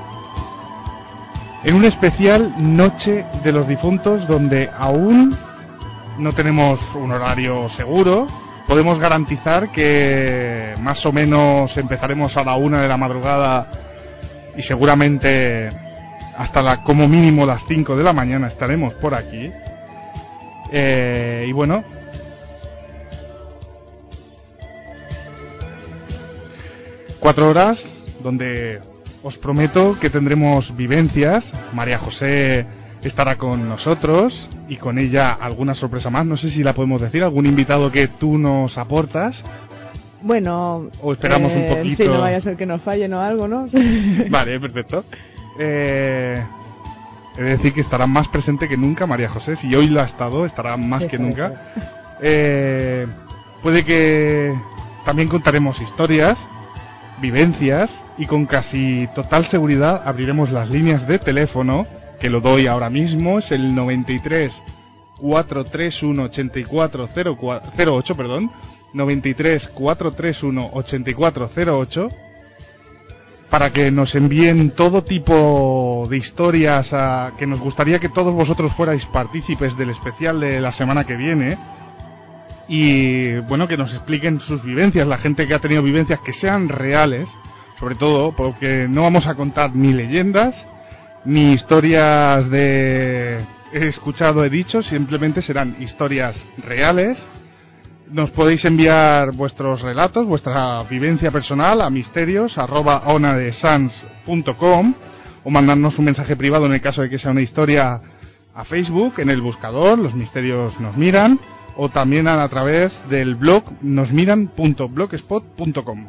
En un especial Noche de los Difuntos, donde aún no tenemos un horario seguro. Podemos garantizar que más o menos empezaremos a la 1 de la madrugada y seguramente hasta como mínimo las 5 de la mañana estaremos por aquí. Y bueno, cuatro horas donde os prometo que tendremos vivencias. María José estará con nosotros y con ella alguna sorpresa más. No sé si la podemos decir, algún invitado que tú nos aportas. Bueno, o esperamos un poquito. Sí, no vaya a ser que nos fallen o algo, ¿no? Vale, perfecto. He de decir que estará más presente que nunca María José. Si hoy lo ha estado, estará más que nunca. Puede que también contaremos historias, vivencias, y con casi total seguridad abriremos las líneas de teléfono, que lo doy ahora mismo. Es el 93 431 8408, perdón, 93 431 8408, para que nos envíen todo tipo de historias que nos gustaría que todos vosotros fuerais partícipes del especial de la semana que viene. Y bueno, que nos expliquen sus vivencias, la gente que ha tenido vivencias que sean reales, sobre todo, porque no vamos a contar ni leyendas ni historias de he escuchado, he dicho. Simplemente serán historias reales. Nos podéis enviar vuestros relatos, vuestra vivencia personal a misterios@onadesans.com, o mandarnos un mensaje privado en el caso de que sea una historia a Facebook, en el buscador Los Misterios Nos Miran, o también a través del blog nosmiran.blogspot.com.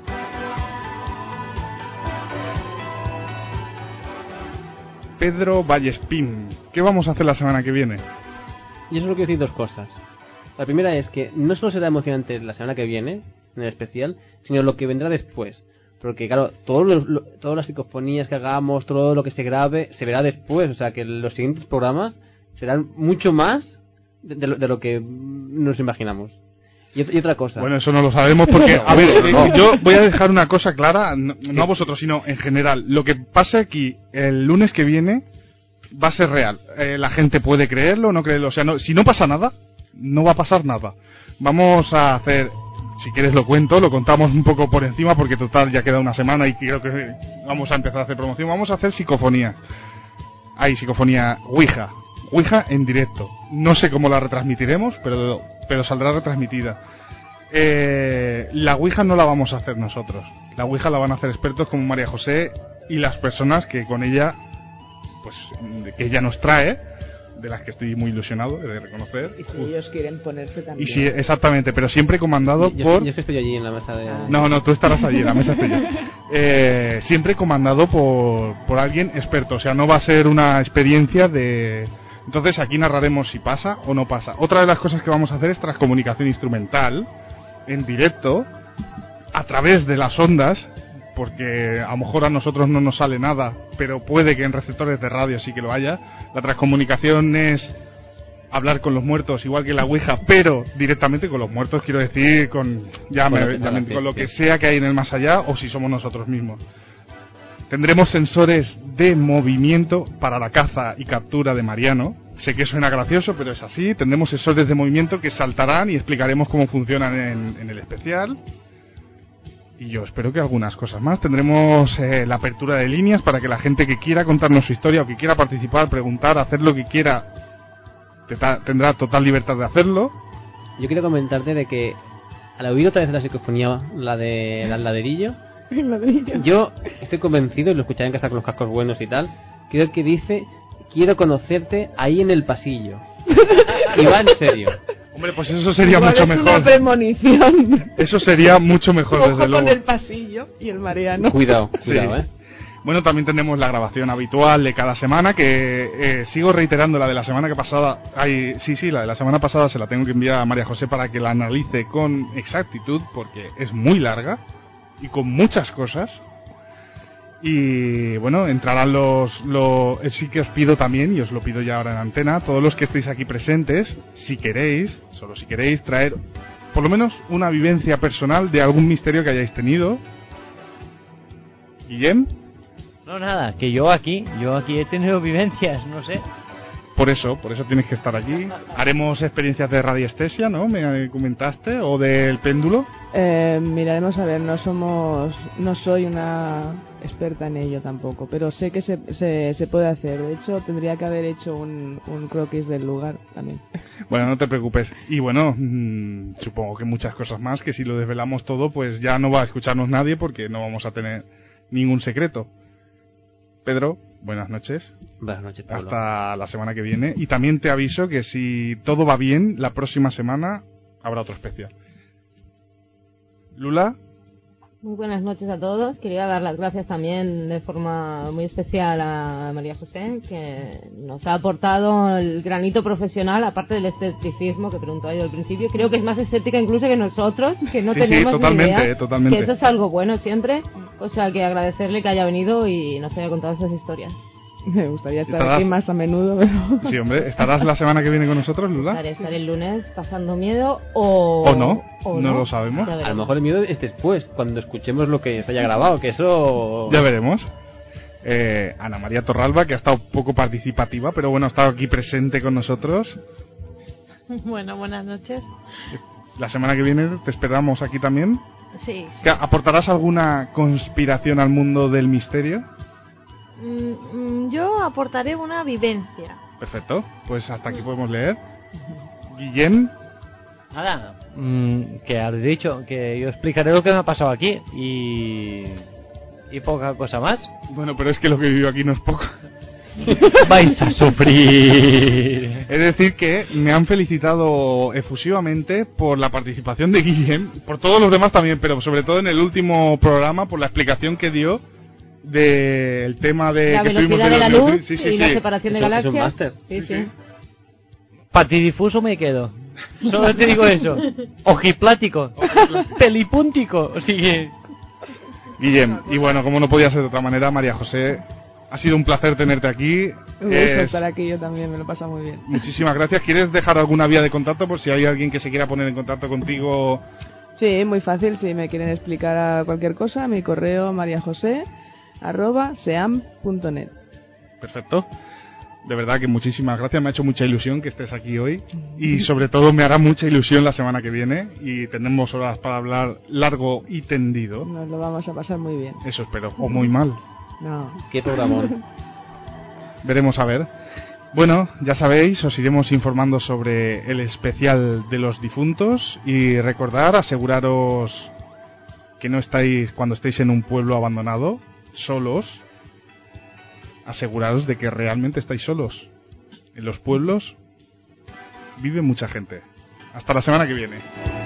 Pedro Vallespín, ¿qué vamos a hacer la semana que viene? Yo solo quiero decir dos cosas. La primera es que no solo será emocionante la semana que viene, en el especial, sino lo que vendrá después. Porque claro, todas las psicofonías que hagamos, todo lo que se grabe, se verá después. O sea que los siguientes programas serán mucho más de lo que nos imaginamos. Y otra cosa. Bueno, eso no lo sabemos porque, a ver, yo voy a dejar una cosa clara, no a vosotros, sino en general. Lo que pasa aquí el lunes que viene va a ser real. La gente puede creerlo o no creerlo. O sea, si no pasa nada, no va a pasar nada. Vamos a hacer, si quieres lo cuento, lo contamos un poco por encima porque total ya queda una semana y creo que vamos a empezar a hacer promoción. Vamos a hacer psicofonía. Hay psicofonía Ouija en directo. No sé cómo la retransmitiremos, pero saldrá retransmitida. La Ouija no la vamos a hacer nosotros. La Ouija la van a hacer expertos como María José y las personas que con ella, pues que ella nos trae, de las que estoy muy ilusionado de reconocer. Y si ellos quieren ponerse también. Y sí, exactamente, pero siempre comandado por... Yo es que estoy allí en la mesa de... No, tú estarás allí, en la mesa estoy yo. Siempre comandado por alguien experto, o sea, no va a ser una experiencia de... Entonces aquí narraremos si pasa o no pasa. Otra de las cosas que vamos a hacer es transcomunicación instrumental, en directo, a través de las ondas, porque a lo mejor a nosotros no nos sale nada, pero puede que en receptores de radio sí que lo haya. La transcomunicación es hablar con los muertos, igual que la Ouija, pero directamente con los muertos, quiero decir, con lo que sea que hay en el más allá, o si somos nosotros mismos. Tendremos sensores de movimiento para la caza y captura de Mariano. Sé que suena gracioso, pero es así. Tendremos sensores de movimiento que saltarán y explicaremos cómo funcionan en el especial. Y yo espero que algunas cosas más. Tendremos la apertura de líneas para que la gente que quiera contarnos su historia o que quiera participar, preguntar, hacer lo que quiera, tendrá total libertad de hacerlo. Yo quiero comentarte de que al oír otra vez la psicofonía, la del ladrillo, yo estoy convencido, y lo escucharé en casa con los cascos buenos y tal, creo que dice: quiero conocerte ahí en el pasillo. Y va en serio. Hombre, pues eso sería igual mucho es mejor. Una premonición. Eso sería mucho mejor, Ojo desde luego. con el pasillo y el Mariano. Cuidado, Sí. ¿eh? Bueno, también tenemos la grabación habitual de cada semana, que sigo reiterando la de la semana que pasada. La de la semana pasada se la tengo que enviar a María José para que la analice con exactitud, porque es muy larga y con muchas cosas. Y bueno, entrarán sí que os pido también, y os lo pido ya ahora en antena, todos los que estéis aquí presentes, si queréis, solo si queréis, traer por lo menos una vivencia personal de algún misterio que hayáis tenido. ¿Guillem? No, nada, que yo aquí he tenido vivencias, no sé. Por eso tienes que estar aquí. Haremos experiencias de radiestesia, ¿no? Me comentaste, o del péndulo. Miraremos a ver, no soy una experta en ello tampoco, pero sé que se puede hacer. De hecho, tendría que haber hecho un croquis del lugar también. Bueno, no te preocupes. Y bueno, supongo que muchas cosas más, que si lo desvelamos todo, pues ya no va a escucharnos nadie, porque no vamos a tener ningún secreto. Pedro, buenas noches. Buenas noches, Pablo. Hasta la semana que viene. Y también te aviso que si todo va bien, la próxima semana habrá otro especial. Lula. Muy buenas noches a todos. Quería dar las gracias también de forma muy especial a María José, que nos ha aportado el granito profesional, aparte del escepticismo que preguntaba yo al principio. Creo que es más escéptica incluso que nosotros, que no tenemos totalmente, ni idea. Totalmente. Que eso es algo bueno siempre. O sea, que agradecerle que haya venido y nos haya contado estas historias. Me gustaría estar aquí más a menudo, pero... Sí, hombre, ¿estarás la semana que viene con nosotros, Lula? Estaré el lunes pasando miedo o no, no lo sabemos. A lo mejor el miedo es después, cuando escuchemos lo que se haya grabado, que eso... Ya veremos. Ana María Torralba, que ha estado poco participativa, pero bueno, ha estado aquí presente con nosotros. Bueno, buenas noches. La semana que viene te esperamos aquí también. Sí. ¿Aportarás alguna conspiración al mundo del misterio? Yo aportaré una vivencia. Perfecto, pues hasta aquí podemos leer. Guillem. Nada, que has dicho, que yo explicaré lo que me ha pasado aquí y poca cosa más. Bueno, pero es que lo que vivo aquí no es poco. Vais a sufrir. Es decir que me han felicitado efusivamente por la participación de Guillem, por todos los demás también, pero sobre todo en el último programa por la explicación que dio del tema de la que velocidad de la luz y la separación de galaxias. Sí. Patidifuso me quedo. Solo te digo eso. Ojiplático. Pelipúntico. Sigue. Guillem, y bueno, como no podía ser de otra manera, María José, ha sido un placer tenerte aquí. Un gusto estar aquí, yo también, me lo he pasado muy bien. Muchísimas gracias. ¿Quieres dejar alguna vía de contacto por si hay alguien que se quiera poner en contacto contigo? Sí, muy fácil, si me quieren explicar cualquier cosa, mi correo mariajose@seam.net. Perfecto. De verdad que muchísimas gracias, me ha hecho mucha ilusión que estés aquí hoy y sobre todo me hará mucha ilusión la semana que viene y tendremos horas para hablar largo y tendido. Nos lo vamos a pasar muy bien. Eso espero, o muy mal. No. Qué programón. Veremos a ver. Bueno, ya sabéis, os iremos informando sobre el especial de los difuntos y recordar, aseguraros que no estáis, cuando estéis en un pueblo abandonado, solos, aseguraros de que realmente estáis solos. en los pueblos vive mucha gente. Hasta la semana que viene.